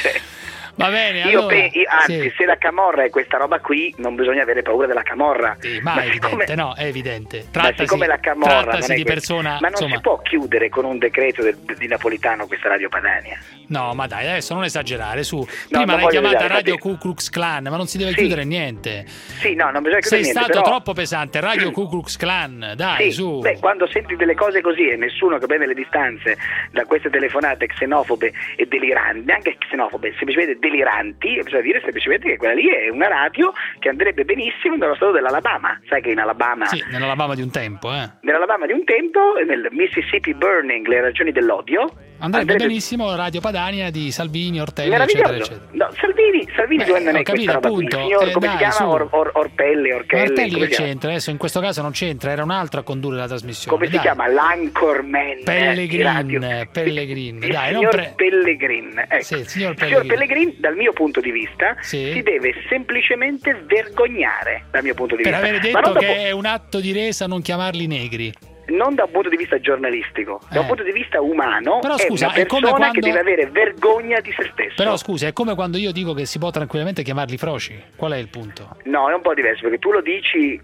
va bene, anzi, se la camorra è questa roba qui, non bisogna avere paura della camorra. Sì, ma è evidente, no, è evidente. Siccome la camorra non è di persona, ma non si può chiudere con un decreto di Napolitano questa Radio Padania. No, ma dai, adesso non esagerare, su. Prima l'hai chiamata Radio Ku Klux Klan, ma non si deve chiudere niente. Sì, no, non bisogna chiudere niente. Sei stato troppo pesante, Radio Ku Klux Klan, dai, su. Beh, quando senti delle cose così e nessuno che prende le distanze da queste telefonate xenofobe e deliranti, neanche xenofobe, semplicemente deliranti, bisogna dire semplicemente che quella lì è una radio che andrebbe benissimo nello stato dell'Alabama. Sai che in Alabama... Sì, nell'Alabama di un tempo, Nell'Alabama di un tempo, nel Mississippi Burning, le ragioni dell'odio... Andrebbe benissimo Radio Padania di Salvini, Ortelli, eccetera, eccetera. No, Salvini dove non è questa roba qui? Signor, come si chiama? Orpelli, che c'entra? Adesso in questo caso non c'entra, era un altro a condurre la trasmissione. Come si chiama? L'Anchorman. Pellegrin. Dai, signor Pellegrin. Ecco. Sì, il signor Pellegrin, dal mio punto di vista, si deve semplicemente vergognare, dal mio punto di vista. Per aver detto che è un atto di resa non chiamarli negri. Non da un punto di vista giornalistico, da un punto di vista umano. Però scusa, è una persona che deve avere vergogna di se stesso. Però scusa, è come quando io dico che si può tranquillamente chiamarli froci. Qual è il punto? No, è un po' diverso, perché tu lo dici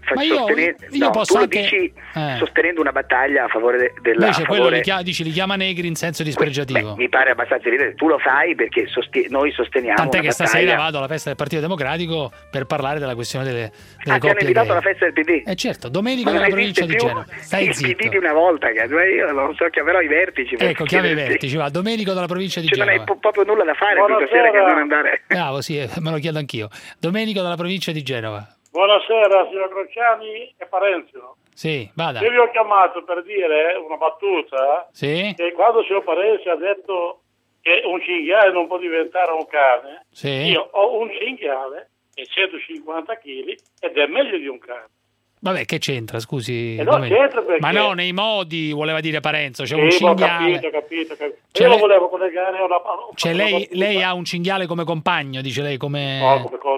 sostenendo una battaglia a favore della... Invece quello li chiama negri in senso dispregiativo. Mi pare abbastanza evidente. Tu lo fai perché noi sosteniamo. Tant'è che stasera vado alla festa del Partito Democratico per parlare della questione delle coppie. Ti hanno invitato alla festa del PD? Certo, domenica della provincia di Genova. Stai zitto. Di una volta, che io non so, chiamerò i vertici. Ecco, chiama i vertici, va, Domenico della provincia di Genova. Non hai proprio nulla da fare questa sera che non andare. Bravo, sì, me lo chiedo anch'io. Domenico della provincia di Genova. Buonasera, signor Crociani e Parenzio. Sì, vada. Io vi ho chiamato per dire una battuta, che quando il signor Parenzio ha detto che un cinghiale non può diventare un cane, io ho un cinghiale e 150 kg ed è meglio di un cane. Vabbè, che c'entra, scusi? C'entra perché... Ma no, nei modi, voleva dire Parenzo, c'è un cinghiale. Ho capito. Io lo volevo collegare a una... Cioè lei ha un cinghiale come compagno, dice lei, come... No,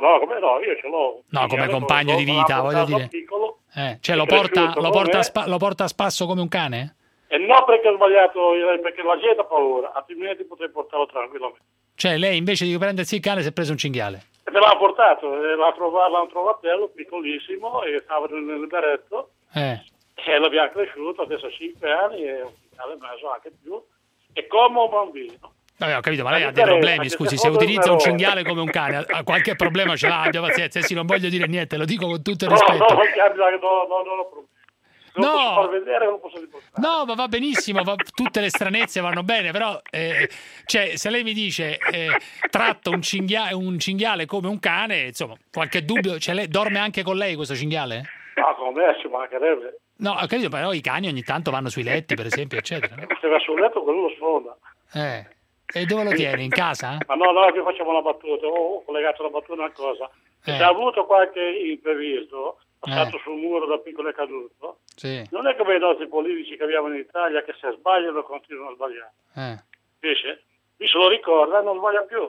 io ce l'ho. No, come compagno di vita, voglio dire. Piccolo, cioè lo porta a spasso come un cane? No, perché ho sbagliato, perché la gente ha paura, altrimenti potrei portarlo tranquillamente. Cioè lei invece di prendersi il cane si è preso un cinghiale? Me l'ha portato, l'hanno trovatello piccolissimo e stava nel berretto e l'abbiamo cresciuto, adesso ha 5 anni e un cinghiale mezzo anche più, e come un bambino. Vabbè, ho capito, ma lei ha dei problemi, scusi, se utilizza un cinghiale come un cane, qualche problema ce l'ha, abbia pazienza, sì, non voglio dire niente, lo dico con tutto il rispetto. Non ho problemi. Non posso far vedere, non posso riportare. No, ma va benissimo, tutte le stranezze vanno bene, però cioè, se lei mi dice tratto un cinghiale come un cane, insomma, qualche dubbio, cioè lei dorme anche con lei questo cinghiale? No, con me ci mancherebbe. No, ho capito, però i cani ogni tanto vanno sui letti, per esempio, eccetera. Se va sul letto, quello lo sfonda. E dove lo tieni? In casa? Ma no, che facciamo una battuta, ho collegato la battuta a una cosa. Se ha avuto qualche imprevisto, passato sul muro da piccolo è caduto, non è come i nostri politici che abbiamo in Italia che se sbagliano continuano a sbagliare. Invece, lui se lo ricorda non sbaglia più.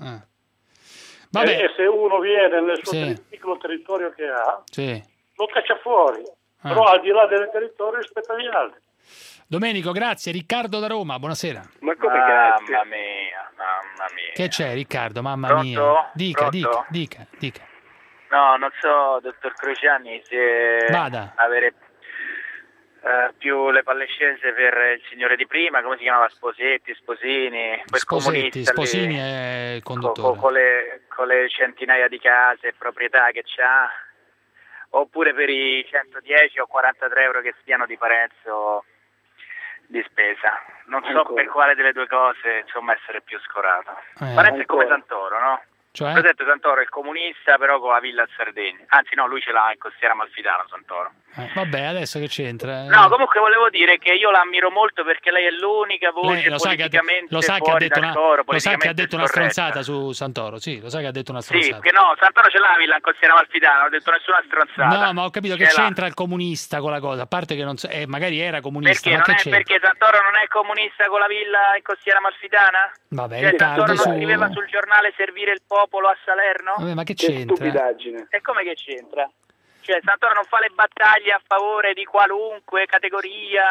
E se uno viene nel suo piccolo territorio che ha, lo caccia fuori, però al di là del territorio rispetto agli altri. Domenico, grazie. Riccardo da Roma, buonasera. Ma come grazie? Mamma mia. Che c'è, Riccardo? Mamma Pronto? Mia. Dica. No, non so, dottor Crociani, se avere più le palle scese per il signore di prima, come si chiamava? Sposini, quel comunista Sposini lì, è il conduttore. Con le centinaia di case e proprietà che c'ha, oppure per i 110 o 43 euro che stiano di Parenzo. di spesa. Non so per quale delle due cose, insomma, essere più scorato. Parenzo è come Santoro, no? Cioè? Per esempio Santoro è il comunista, però con la villa a Sardegna. Anzi no, lui ce l'ha in Costiera Amalfitana, Santoro. Vabbè, adesso che c'entra? No, comunque volevo dire che io la ammiro molto perché lei è l'unica voce politicamente fuori dal coro, lo sa che ha detto una stronzata su Santoro, sì, lo sa che ha detto una stronzata. Sì, che no, Santoro ce l'ha la villa in Costiera Amalfitana, non ho detto nessuna stronzata. No, ma ho capito che c'entra il comunista con la cosa, a parte che non so, magari era comunista, perché ma non che è perché Santoro non è comunista con la villa in Costiera Amalfitana? Vabbè, cioè, Santoro non scriveva sul giornale Servire il popolo a Salerno? Vabbè, ma che c'entra? Stupidaggine. E come che c'entra? Cioè, Santoro non fa le battaglie a favore di qualunque categoria,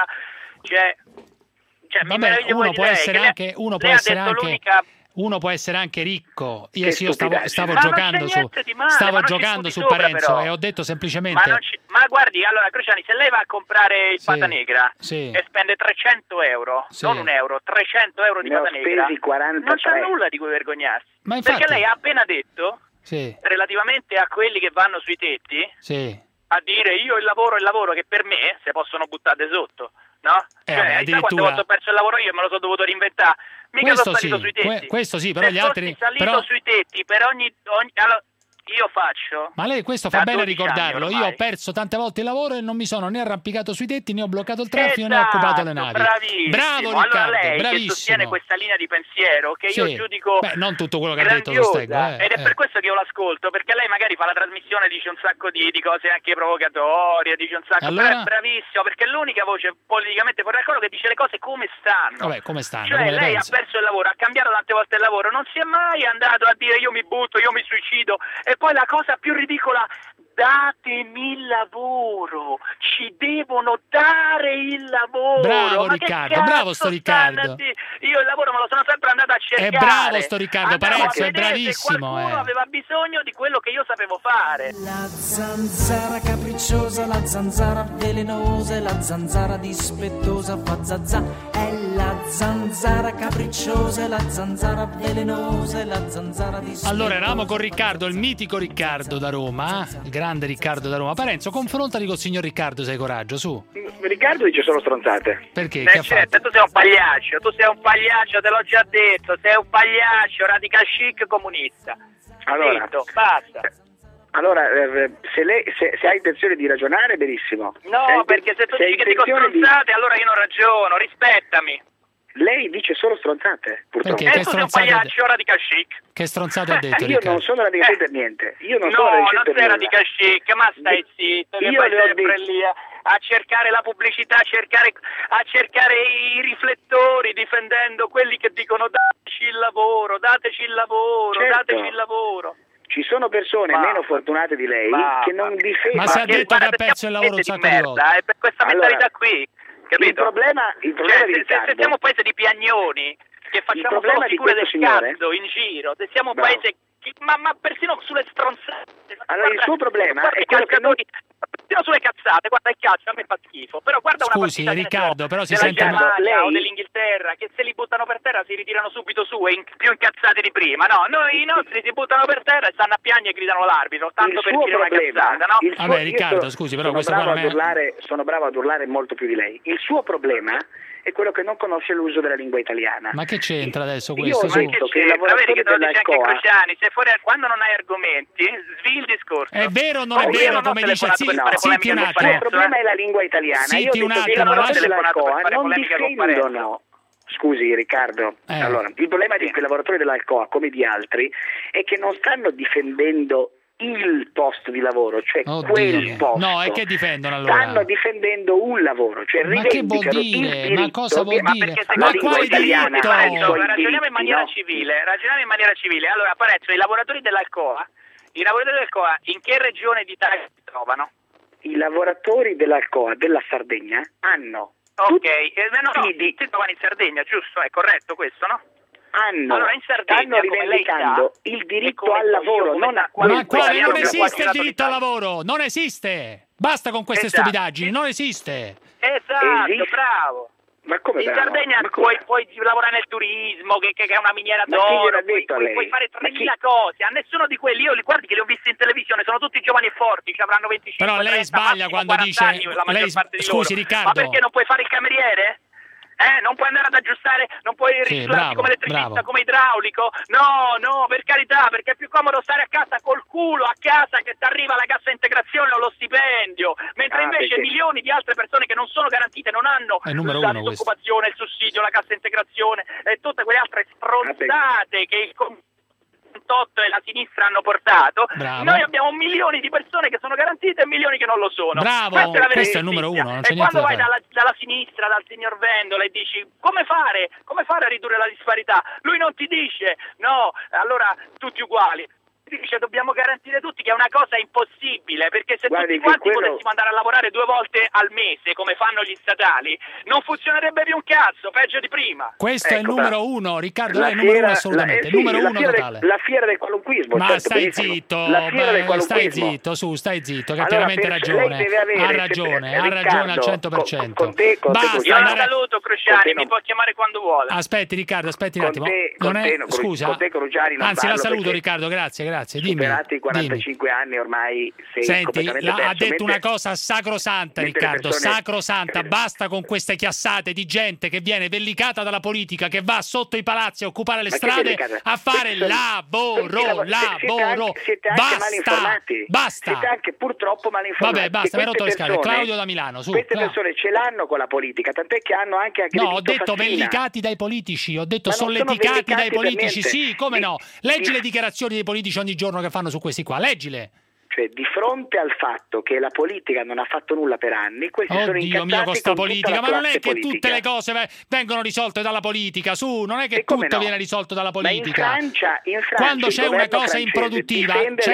vabbè, uno può essere anche ricco. Io stavo giocando su Parenzo e ho detto semplicemente ma guardi, allora Cruciani, se lei va a comprare il pata negra e spende 300 euro, non un euro, 300 euro di pata negra, non c'è nulla di cui vergognarsi, perché lei ha appena detto relativamente a quelli che vanno sui tetti a dire io il lavoro che per me se possono buttare sotto, no? Sai quante volte ho perso il lavoro io e me lo sono dovuto reinventare, mica sono salito sui tetti. Questo sì, però gli altri salito sui tetti per ogni allora, io faccio. Ma lei questo fa bene a ricordarlo. Io ho perso tante volte il lavoro e non mi sono né arrampicato sui tetti né ho bloccato il traffico né ho occupato le navi. Bravissimo. Bravo Riccardo, allora lei bravissimo. Che sostiene questa linea di pensiero che io giudico non tutto quello che ha detto lo stego, ed è per questo che io l'ascolto, perché lei magari fa la trasmissione, dice un sacco di cose anche provocatorie, dice un sacco, però è bravissimo perché è l'unica voce politicamente fuori dal coro che dice le cose come stanno. Vabbè, come stanno? Cioè come lei ha perso il lavoro, ha cambiato tante volte il lavoro, non si è mai andato a dire io mi butto, io mi suicido, e poi la cosa più ridicola, datemi il lavoro, ci devono dare il lavoro. Bravo ma Riccardo, bravo sto Riccardo. Io il lavoro me lo sono sempre andato a cercare. È bravo sto Riccardo, Parenzo è bravissimo. Se qualcuno aveva bisogno di quello che io sapevo fare. La zanzara capricciosa, la zanzara velenosa, la zanzara dispettosa fa zazà. È la zanzara capricciosa, la zanzara velenosa, la zanzara dispettosa. Allora eravamo con Riccardo, il mitico Riccardo da Roma, il grande Riccardo da Roma. Parenzo, confrontali col signor Riccardo, se hai coraggio, su. Riccardo dice solo stronzate. Perché? Certo, tu sei un pagliaccio, te l'ho già detto, sei un pagliaccio, radical chic comunista. Allora, Zitto, basta. Allora, se hai intenzione di ragionare, benissimo. No, perché se tu dici che dico stronzate, allora io non ragiono, rispettami. Lei dice solo stronzate, purtroppo. Perché? Tu sei un pagliaccio radical chic. Che stronzate ha detto, Io non sono radical chic per niente. Io non sono non sei radical chic, ma stai zitto, che poi sempre lì a cercare la pubblicità, a cercare i riflettori, difendendo quelli che dicono dateci il lavoro, dateci il lavoro, dateci il lavoro. Ci sono persone meno fortunate di lei che non difendono. Ma se ha detto che ha perso il lavoro un sacco di volte. È per questa mentalità qui. Capito? Il problema se siamo un paese di piagnoni che facciamo solo figure del cazzo in giro, se siamo un paese ma persino sulle stronzate. Allora il suo problema è quello che persino sulle cazzate, guarda il calcio a me fa schifo, però guarda una partita Riccardo, però si della sente Germania o dell'Inghilterra che se li buttano per terra si ritirano subito su e più incazzati di prima. No, noi i nostri si buttano per terra e stanno a piangere e gridano l'arbitro, tanto per dire una cazzata, no? Vabbè, Riccardo, scusi, però questo qua non è... Sono bravo ad urlare molto più di lei. Il suo problema è quello che non conosce l'uso della lingua italiana. Ma che c'entra adesso questo? Io ho detto che il lavoratore dell'Alcoa... Se fuori quando non hai argomenti, svii il discorso. È vero o non è vero, come dice Zitti un attimo. Il problema è la lingua italiana. Zitti un attimo, i lavoratori dell'Alcoa non difendono... Scusi Riccardo, allora, il problema di quei lavoratori dell'Alcoa, come di altri, è che non stanno difendendo il posto di lavoro, cioè quel posto. No, è che difendono allora? Stanno difendendo un lavoro, cioè ma che vuol dire? Ma cosa vuol dire? Ma quale diritto? Ragioniamo in maniera civile, Allora, Parenzo, i lavoratori dell'Alcoa, in che regione d'Italia si trovano? I lavoratori dell'Alcoa della Sardegna hanno si trovano in Sardegna, giusto? È corretto questo, no? Allora, in Sardegna, stanno rivendicando il diritto al lavoro. Ma quale non esiste il diritto al lavoro? Non esiste! Basta con queste stupidaggini, non esiste! Esatto, bravo! Ma come in Sardegna puoi lavorare nel turismo, che è una miniera d'oro, puoi fare 3.000 cose. A nessuno di quelli, guardi che li ho visti in televisione, sono tutti giovani e forti, ci avranno 25 Però lei 30, sbaglia quando dice anni, la maggior parte di scusi loro. Riccardo, ma perché non puoi fare il cameriere? Non puoi andare ad aggiustare, non puoi risolverti come elettricista, come idraulico. No, per carità, perché è più comodo stare a casa col culo a casa che ti arriva la cassa integrazione o lo stipendio, mentre invece milioni di altre persone che non sono garantite, non hanno la disoccupazione, il sussidio, la cassa integrazione e tutte quelle altre stronzate che il e la sinistra hanno portato. Noi abbiamo milioni di persone che sono garantite e milioni che non lo sono. Bravo, questo è il numero uno. Non c'è e quando vai dalla sinistra, dal signor Vendola, e dici come fare a ridurre la disparità, lui non ti dice no, allora tutti uguali. Dice dobbiamo garantire tutti, che è una cosa impossibile, perché se tutti quanti potessimo andare a lavorare 2 volte al mese come fanno gli statali non funzionerebbe più un cazzo, peggio di prima. Questo è il numero uno, Riccardo, lei è il numero uno assolutamente, numero uno totale. La fiera del qualunquismo. Ma stai zitto, stai zitto, che ha pienamente ragione. Ha ragione al 100%. Basta, io la saluto, Cruciani, mi può chiamare quando vuole. Aspetti Riccardo, un attimo. Scusa. Anzi, la saluto Riccardo, grazie. Dimmi. Superati i 45 anni ormai Senti, ha detto una cosa sacrosanta, Riccardo, sacrosanta. Basta con queste chiassate di gente che viene vellicata dalla politica, che va sotto i palazzi a occupare le strade a fare lavoro. Basta. Siete anche purtroppo mal informati. Vabbè, basta, mi ha rotto le scale. Claudio da Milano, su. Queste persone ce l'hanno con la politica, tant'è che hanno anche No, ho detto vellicati dai politici, ho detto solleticati dai politici. Sì, come no? Leggi le dichiarazioni dei politici ogni giorno che fanno su questi qua, leggile. Cioè, di fronte al fatto che la politica non ha fatto nulla per anni, questi sono incazzati mio, con sta politica, ma non è che politica. Tutte le cose vengono risolte dalla politica, non è che tutto viene risolto dalla politica. Ma in Francia quando c'è una cosa improduttiva,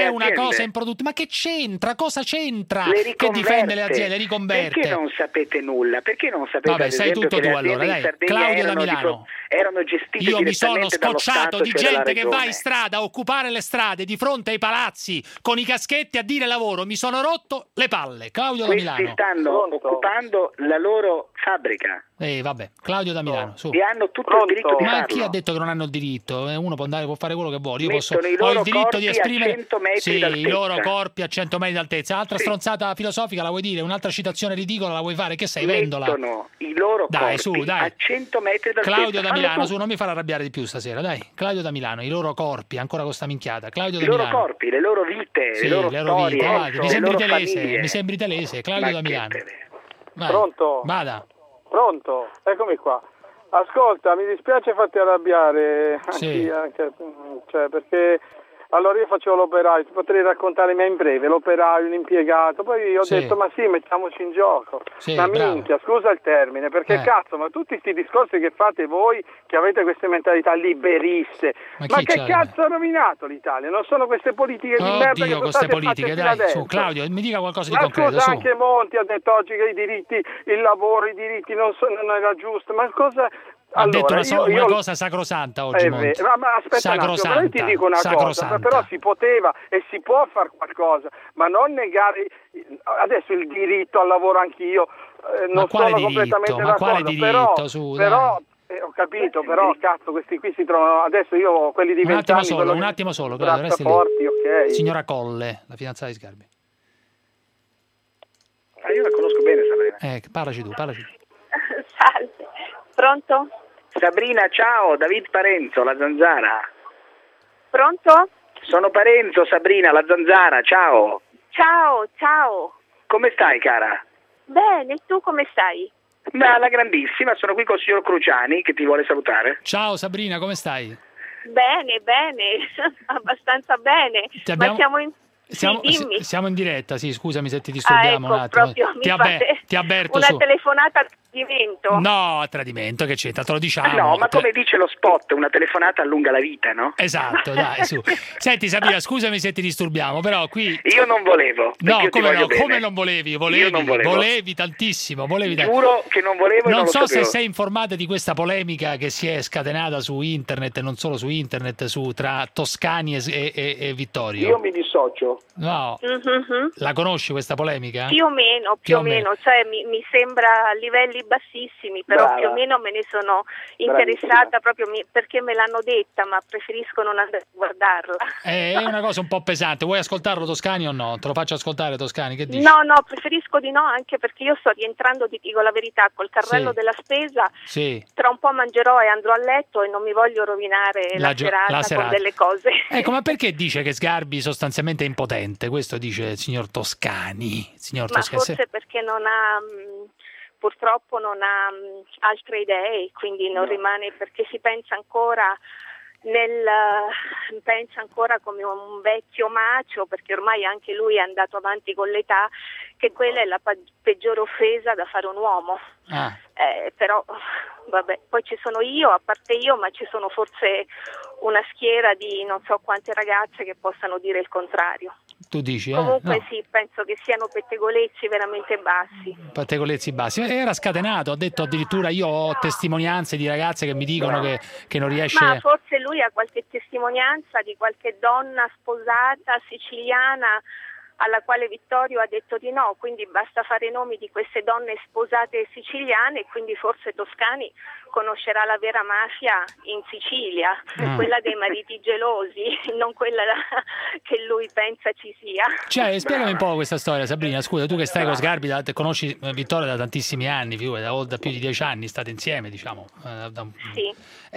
ma che c'entra? Cosa c'entra? Che difende le aziende, le riconverte? Perché non sapete nulla? Perché non sapete? Vabbè, sai tutto tu allora, dai. Claudio da Milano. Erano gestite Io mi sono scocciato di gente che va in strada a occupare le strade di fronte ai palazzi con i caschetti a dire lavoro, mi sono rotto le palle. Claudio da Milano. Questi stanno occupando la loro fabbrica. Vabbè, Claudio da Milano, su. E hanno tutto il diritto di farlo. Ma chi ha detto che non hanno il diritto? Uno può fare quello che vuole. Io ho il diritto di esprimere i loro corpi a 100 metri d'altezza. Altra stronzata filosofica la vuoi dire? Un'altra citazione ridicola la vuoi fare? Che sei, Vendola? Mettono i loro corpi a 100 metri d'altezza. Claudio da Milano, su, non mi far arrabbiare di più stasera, dai. Claudio da Milano, i loro corpi, ancora con sta minchiata. Claudio da Milano. I loro corpi, le loro vite, le loro storie, mi sembri telese. Claudio da Milano. Pronto? Vada. Pronto? Eccomi qua. Ascolta, mi dispiace farti arrabbiare, perché allora io facevo l'operaio, ti potrei raccontare in breve, l'operaio, l'impiegato, poi ho detto ma sì, mettiamoci in gioco, ma minchia, scusa il termine, perché cazzo, ma tutti questi discorsi che fate voi, che avete queste mentalità liberiste, ma che cazzo ha rovinato l'Italia? Non sono queste politiche di merda che sono state fatte fino adesso. Su, Claudio, mi dica qualcosa di concreto. Ma scusa, anche Monti ha detto oggi che i diritti, il lavoro, i diritti non era giusto, ma cosa... Ha detto una cosa sacrosanta oggi, Monti. Ma aspetta un attimo, io ti dico una cosa, però si poteva e si può fare qualcosa, ma non negare adesso il diritto al lavoro anch'io, non sono completamente d'accordo, però ho capito, però cazzo, questi qui si trovano adesso, io quelli di 20 anni, un attimo solo, forti, ok. Signora Colle, la fidanzata di Sgarbi. Io la conosco bene, Sabrina. Parlaci tu. Salve. Pronto? Sabrina, ciao, David Parenzo, la Zanzara. Pronto? Sono Parenzo, Sabrina, la Zanzara, ciao. Ciao. Come stai, cara? Bene, tu come stai? Ma la grandissima, sono qui con il signor Cruciani che ti vuole salutare. Ciao Sabrina, come stai? Bene, abbastanza bene. Ma siamo in diretta, sì, scusami se ti disturbiamo un attimo. Ti avverto una telefonata a tradimento. No, a tradimento, che c'entra, te lo diciamo. No, ma come dice lo spot, una telefonata allunga la vita, no? Esatto, dai, su. Senti Sabrina, scusami se ti disturbiamo, però qui... Io non volevo. No, come non volevi? Volevi tantissimo, Giuro che non volevo. Non so se sei informata di questa polemica che si è scatenata su internet, e non solo su internet, tra Toscani e Vittorio. Io mi dissocio. No. La conosci questa polemica? Più o meno. Cioè mi sembra a livelli bassissimi, però più o meno me ne sono interessata proprio perché me l'hanno detta, ma preferisco non andare a guardarla. È una cosa un po' pesante. Vuoi ascoltarlo, Toscani, o no? Te lo faccio ascoltare, Toscani, che dici? No, preferisco di no, anche perché io sto rientrando, ti dico la verità, col carrello della spesa. Sì. Tra un po' mangerò e andrò a letto e non mi voglio rovinare la serata con delle cose. Ecco, ma perché dice che Sgarbi sostanzialmente è impotente? Questo dice il signor Toscani. Forse perché purtroppo non ha altre idee, quindi non rimane, perché si pensa ancora come un vecchio macio, perché ormai anche lui è andato avanti con l'età, che quella è la peggiore offesa da fare un uomo. Però vabbè, poi ci sono io, a parte io, ma ci sono forse una schiera di non so quante ragazze che possano dire il contrario. Tu dici? Comunque no. Sì, penso che siano pettegolezzi veramente bassi. Pettegolezzi bassi. Era scatenato, ha detto addirittura io ho testimonianze di ragazze che mi dicono che non riesce... Ma forse lui ha qualche testimonianza di qualche donna sposata siciliana alla quale Vittorio ha detto di no, quindi basta fare i nomi di queste donne sposate siciliane e quindi forse Toscani conoscerà la vera mafia in Sicilia, quella dei mariti gelosi, non quella che lui pensa ci sia. Cioè, spiegami un po' questa storia, Sabrina, scusa, tu che stai con Sgarbi, conosci Vittorio da tantissimi anni, da più di 10 anni, state insieme, diciamo. Sì.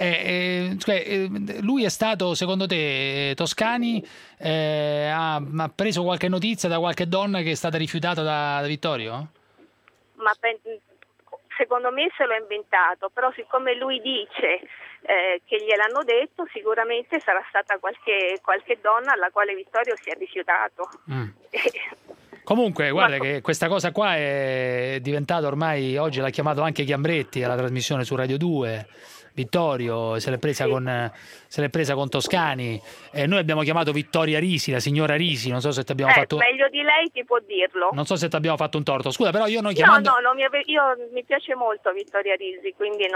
Lui è stato, secondo te, Toscani, ha preso qualche notizia da qualche donna che è stata rifiutata da Vittorio? Ma secondo me se l'ho inventato, però siccome lui dice che gliel'hanno detto, sicuramente sarà stata qualche donna alla quale Vittorio si è rifiutato. Comunque, guarda che questa cosa qua è diventata ormai, oggi l'ha chiamato anche Chiambretti alla trasmissione su Radio 2. Vittorio se l'è presa con Toscani, noi abbiamo chiamato Vittoria Risi, la signora Risi, non so se ti abbiamo fatto... meglio di lei ti può dirlo. Non so se ti abbiamo fatto un torto, scusa, però io chiamando... No, mi piace molto Vittoria Risi, quindi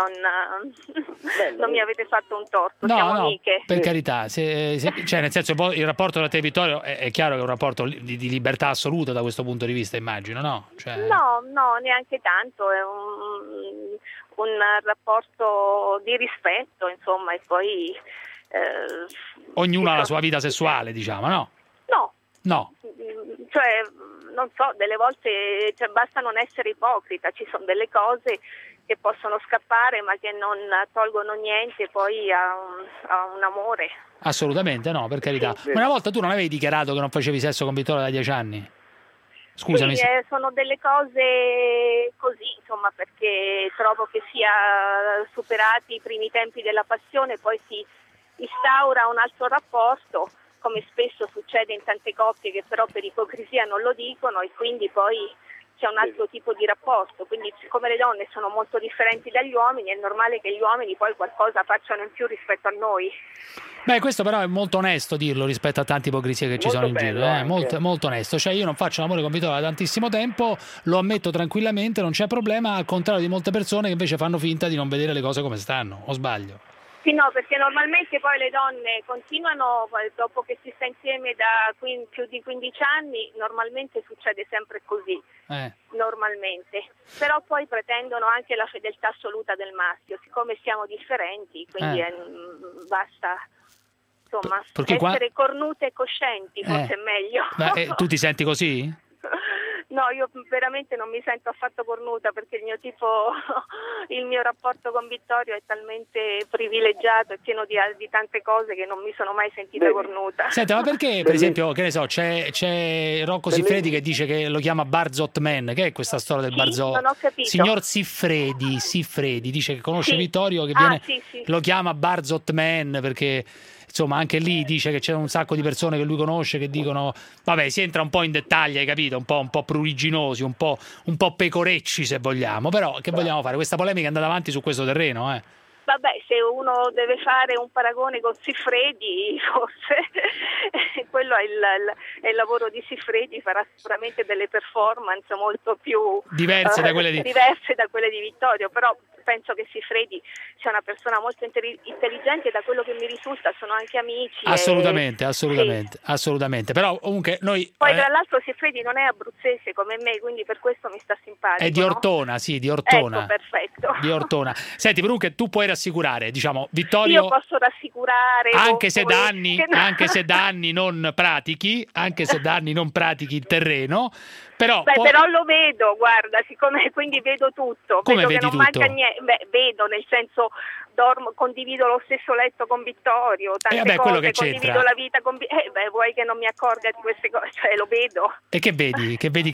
non mi avete fatto un torto, siamo amiche. Per carità, cioè nel senso il rapporto tra te e Vittorio è chiaro che è un rapporto di libertà assoluta da questo punto di vista, immagino, no? Cioè... No, neanche tanto, è un rapporto di rispetto, insomma, e poi... Ognuno ha la sua vita sessuale, diciamo, no? No. Cioè, non so, delle volte basta non essere ipocrita, ci sono delle cose che possono scappare ma che non tolgono niente poi a un amore. Assolutamente no, per carità. Sì. Una volta tu non avevi dichiarato che non facevi sesso con Vittorio da 10 anni? Scusami. Sì, sono delle cose così, insomma, perché trovo che sia superati i primi tempi della passione, poi si instaura un altro rapporto, come spesso succede in tante coppie che però per ipocrisia non lo dicono, e quindi poi c'è un altro tipo di rapporto. Quindi siccome le donne sono molto differenti dagli uomini, è normale che gli uomini poi qualcosa facciano in più rispetto a noi. Beh, questo però è molto onesto dirlo rispetto a tante ipocrisie che ci sono in giro, molto onesto. Cioè io non faccio l'amore con Vittorio da tantissimo tempo, lo ammetto tranquillamente, non c'è problema, al contrario di molte persone che invece fanno finta di non vedere le cose come stanno, o sbaglio? Sì, no, perché normalmente poi le donne continuano, dopo che si sta insieme da più di 15 anni, normalmente succede sempre così, normalmente. Però poi pretendono anche la fedeltà assoluta del maschio, siccome siamo differenti, quindi basta, insomma, essere cornute e coscienti, forse è meglio. Tu ti senti così? No, io veramente non mi sento affatto cornuta, perché il mio rapporto con Vittorio è talmente privilegiato e pieno di tante cose che non mi sono mai sentita cornuta. Senta, ma perché, per esempio, che ne so, c'è Rocco Siffredi che dice che lo chiama Barzot Man, che è questa storia del Barzot? Non ho capito. Signor Siffredi dice che conosce Vittorio, che lo chiama Barzot Man perché... Insomma, anche lì dice che c'è un sacco di persone che lui conosce che dicono, vabbè, si entra un po' in dettagli, hai capito? Un po' pruriginosi, un po' pecorecci, se vogliamo. Però che vogliamo fare? Questa polemica è andata avanti su questo terreno, Vabbè, se uno deve fare un paragone con Siffredi, forse quello è il lavoro di Siffredi farà sicuramente delle performance molto più diverse da quelle di Vittorio, però penso che Siffredi sia una persona molto intelligente e da quello che mi risulta sono anche amici. Assolutamente. Però comunque noi... Poi tra l'altro Siffredi non è abruzzese come me, quindi per questo mi sta simpatico. È di Ortona, no? Di Ortona. Ecco, perfetto. Di Ortona. Senti, comunque tu puoi rassicurare, diciamo, Vittorio... Io posso rassicurare... Anche se da anni non pratichi il terreno, però... però lo vedo, guarda, siccome quindi vedo tutto. Come vedo vedi che non tutto? Manca niente. Vedo, nel senso, condivido lo stesso letto con Vittorio, tante cose, condivido la vita con vuoi che non mi accorga di queste cose? Cioè, lo vedo. E che vedi?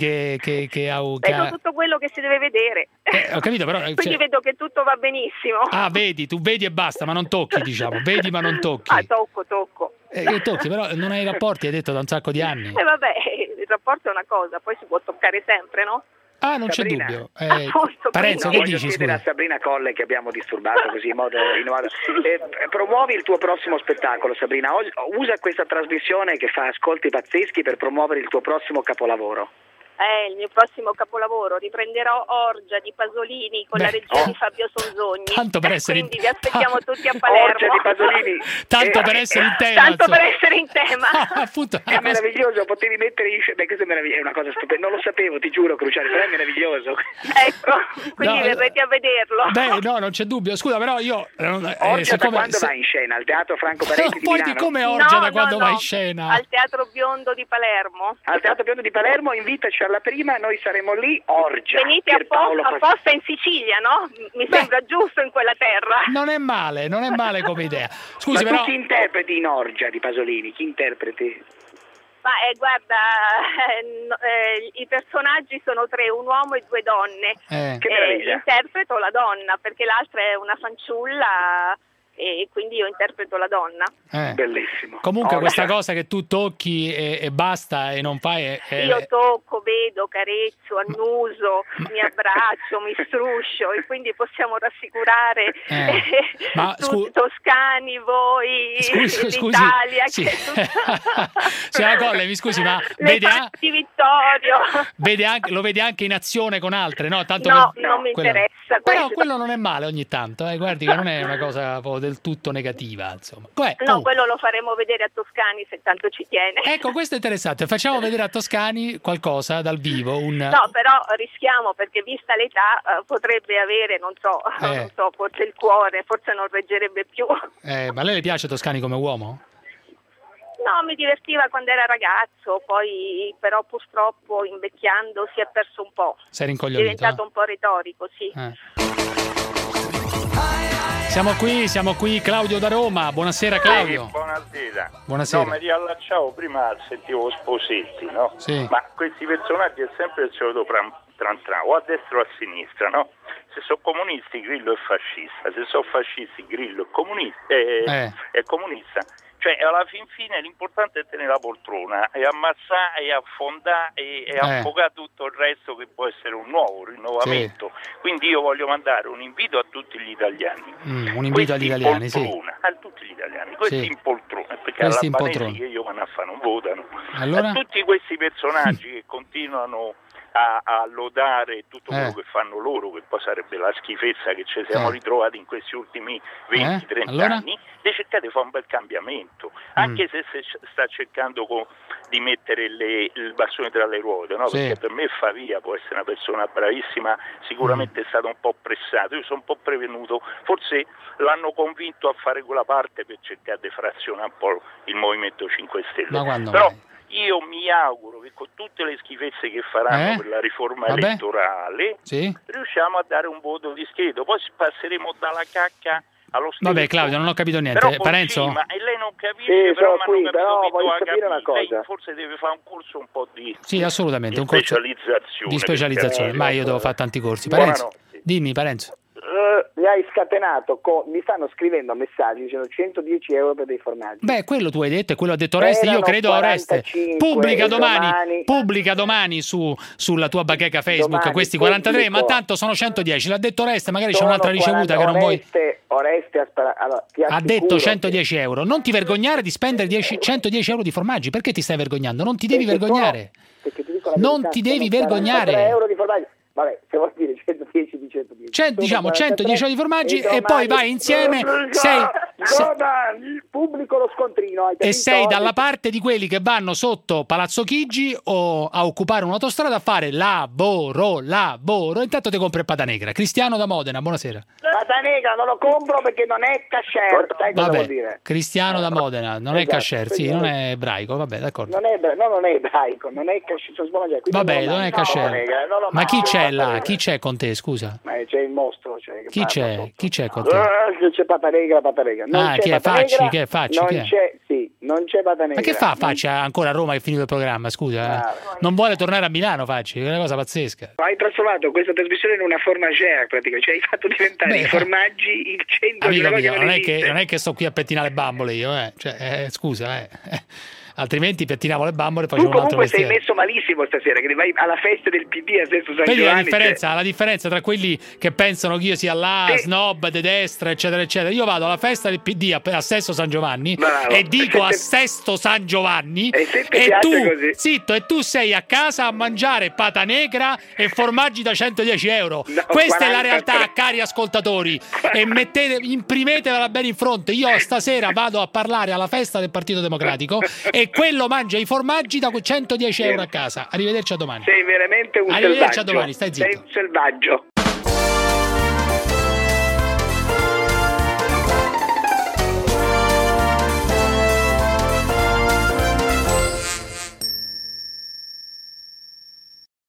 Vedo tutto quello che si deve vedere. Ho capito, però... Quindi vedo che tutto va benissimo. Ah, vedi, tu vedi e basta, ma non tocchi, diciamo. Vedi ma non tocchi. Ah, tocco. Tocchi, però non hai rapporti, hai detto, da un sacco di anni. Vabbè, il rapporto è una cosa, poi si può toccare sempre, no? Ah, non Sabrina. c'è dubbio. Parenzo, che dici? Chiedere a Sabrina Colle, che abbiamo disturbato così in modo innovato. Promuovi il tuo prossimo spettacolo, Sabrina. Usa questa trasmissione che fa ascolti pazzeschi per promuovere il tuo prossimo capolavoro. Il mio prossimo capolavoro, riprenderò Orgia di Pasolini con la regia di Fabio Sonzogni. Tanto per essere quindi vi aspettiamo tutti a Palermo. Orgia di Pasolini. Tanto per essere in tema. Tanto per essere in tema. Appunto. È meraviglioso, potevi mettere questo è meraviglioso, è una cosa stupenda. Non lo sapevo, ti giuro, Cruciani, però è meraviglioso. Ecco, quindi verrete a vederlo. Beh, no, non c'è dubbio. Scusa, però io Orgia da quando vai in scena? Al Teatro Franco Parenti di Milano? Poi come Orgia da quando vai in scena? Al Teatro Biondo di Palermo. Al Teatro Biondo di Palermo, invitaci alla prima, noi saremo lì. Orgia. Venite apposta in Sicilia, no? Mi sembra giusto in quella terra. Non è male come idea. Scusi, ma però... chi interpreti in Orgia di Pasolini? Chi interpreti? Ma guarda, i personaggi sono 3, un uomo e 2 donne. Che meraviglia. Interpreto la donna, perché l'altra è una fanciulla e quindi io interpreto la donna. Bellissimo. Comunque questa cosa che tu tocchi e basta e non fai... Io tocco, vedo, carezzo, annuso, mi abbraccio, mi struscio e quindi possiamo rassicurare tutti toscani, voi, l'Italia. Sì. Signora Colle, mi scusi, ma di Vittorio. Lo vede anche in azione con altre, no? Tanto non mi interessa. Però quello non è male ogni tanto, guardi che non è una cosa del tutto negativa, insomma. Quello lo faremo vedere a Toscani se tanto ci tiene. Ecco, questo è interessante. Facciamo vedere a Toscani qualcosa dal vivo. No, però rischiamo, perché vista l'età potrebbe avere, non so, forse il cuore, forse non reggerebbe più. Ma a lei le piace Toscani come uomo? No, mi divertiva quando era ragazzo, poi però purtroppo invecchiando si è perso un po'. Si è rincoglionito. È diventato un po' retorico, sì. Siamo qui, Claudio da Roma. Buonasera Claudio. Buonasera. No, mi riallacciavo prima, sentivo Sposetti, no? Sì. Ma questi personaggi è sempre il solito tran o a destra o a sinistra, no? Se sono comunisti Grillo è fascista, se sono fascisti Grillo è comunista. Cioè, alla fine l'importante è tenere la poltrona e ammazzare e affondare e affogare tutto il resto che può essere un nuovo rinnovamento. Sì. Quindi io voglio mandare un invito a tutti gli italiani. Un invito agli italiani, a tutti gli italiani. Questi in poltrona, perché all'albanesi che io vanno a fare non votano. Allora? A tutti questi personaggi che continuano a lodare tutto quello che fanno loro, che poi sarebbe la schifezza che ci siamo ritrovati in questi ultimi 20-30 anni, e cercate di fare un bel cambiamento, anche se sta cercando di mettere il bastone tra le ruote, no? Perché per me Favia può essere una persona bravissima, sicuramente è stato un po' pressato, io sono un po' prevenuto, forse l'hanno convinto a fare quella parte per cercare di frazionare un po' il Movimento 5 Stelle. Però io mi auguro che con tutte le schifezze che faranno per la riforma elettorale riusciamo a dare un voto di schiedo, poi passeremo dalla cacca allo schiedo. Vabbè Claudio, non ho capito niente. Parenzo? E lei non capisce, però voglio capire una cosa. Lei forse deve fare un corso un po' di assolutamente, di specializzazione. Ma io devo fare tanti corsi. Parenzo, dimmi Parenzo. mi hai scatenato, mi stanno scrivendo messaggi dicendo 110 euro per dei formaggi. Beh, quello tu hai detto e quello ha detto Oreste, io credo a Oreste. Pubblica domani sulla tua bacheca Facebook questi 43, ma tanto sono 110, l'ha detto Oreste, magari c'è un'altra ricevuta che non vuoi. Oreste ha detto 110 euro, non ti vergognare di spendere 110 euro di formaggi, perché ti stai vergognando? Non ti devi vergognare. Non ti devi vergognare. 3 euro di formaggi. Vabbè, se vuol dire 110 di 110. Diciamo 110 euro di formaggi e poi vai insieme, pubblico lo scontrino. E sei dalla parte di quelli che vanno sotto Palazzo Chigi o a occupare un'autostrada a fare lavoro. Intanto ti compri il Patanegra. Cristiano da Modena, buonasera. Patanegra non lo compro perché non è cashier. Sai cosa vuol dire? Cristiano da Modena, non è cashier, sì, non è ebraico, vabbè, d'accordo. Non è ebraico, non è cashier. Vabbè, non è cashier. Ma chi c'è là? Chi c'è con te, scusa? C'è il mostro. Chi c'è con te? C'è Patanegra. Chi è Facci? Che è Facci? Non c'è Patanegra. Ma che fa Facci ancora a Roma che è finito il programma, scusa? Non vuole tornare a Milano Facci, è una cosa pazzesca. Hai trasformato questa trasmissione in una formagère praticamente, cioè hai fatto diventare i formaggi il centro di una cosa che non è che sto qui a pettinare le bambole io, scusa. Altrimenti pettinavo le bambole e facevo un altro mestiere. Tu comunque sei messo malissimo stasera, che vai alla festa del PD a Sesto San Vedi Giovanni. La differenza tra quelli che pensano che io sia snob de destra, eccetera, eccetera. Io vado alla festa del PD a Sesto San Giovanni e dico a Sesto San Giovanni e tu sei a casa a mangiare Patanegra e formaggi da 110 euro. Questa è la realtà, cari ascoltatori. E imprimetevela bene in fronte. Io stasera vado a parlare alla festa del Partito Democratico e quello mangia i formaggi da 110 euro a casa. Arrivederci a domani. Sei veramente un selvaggio. Arrivederci a domani, stai zitto. Sei un selvaggio.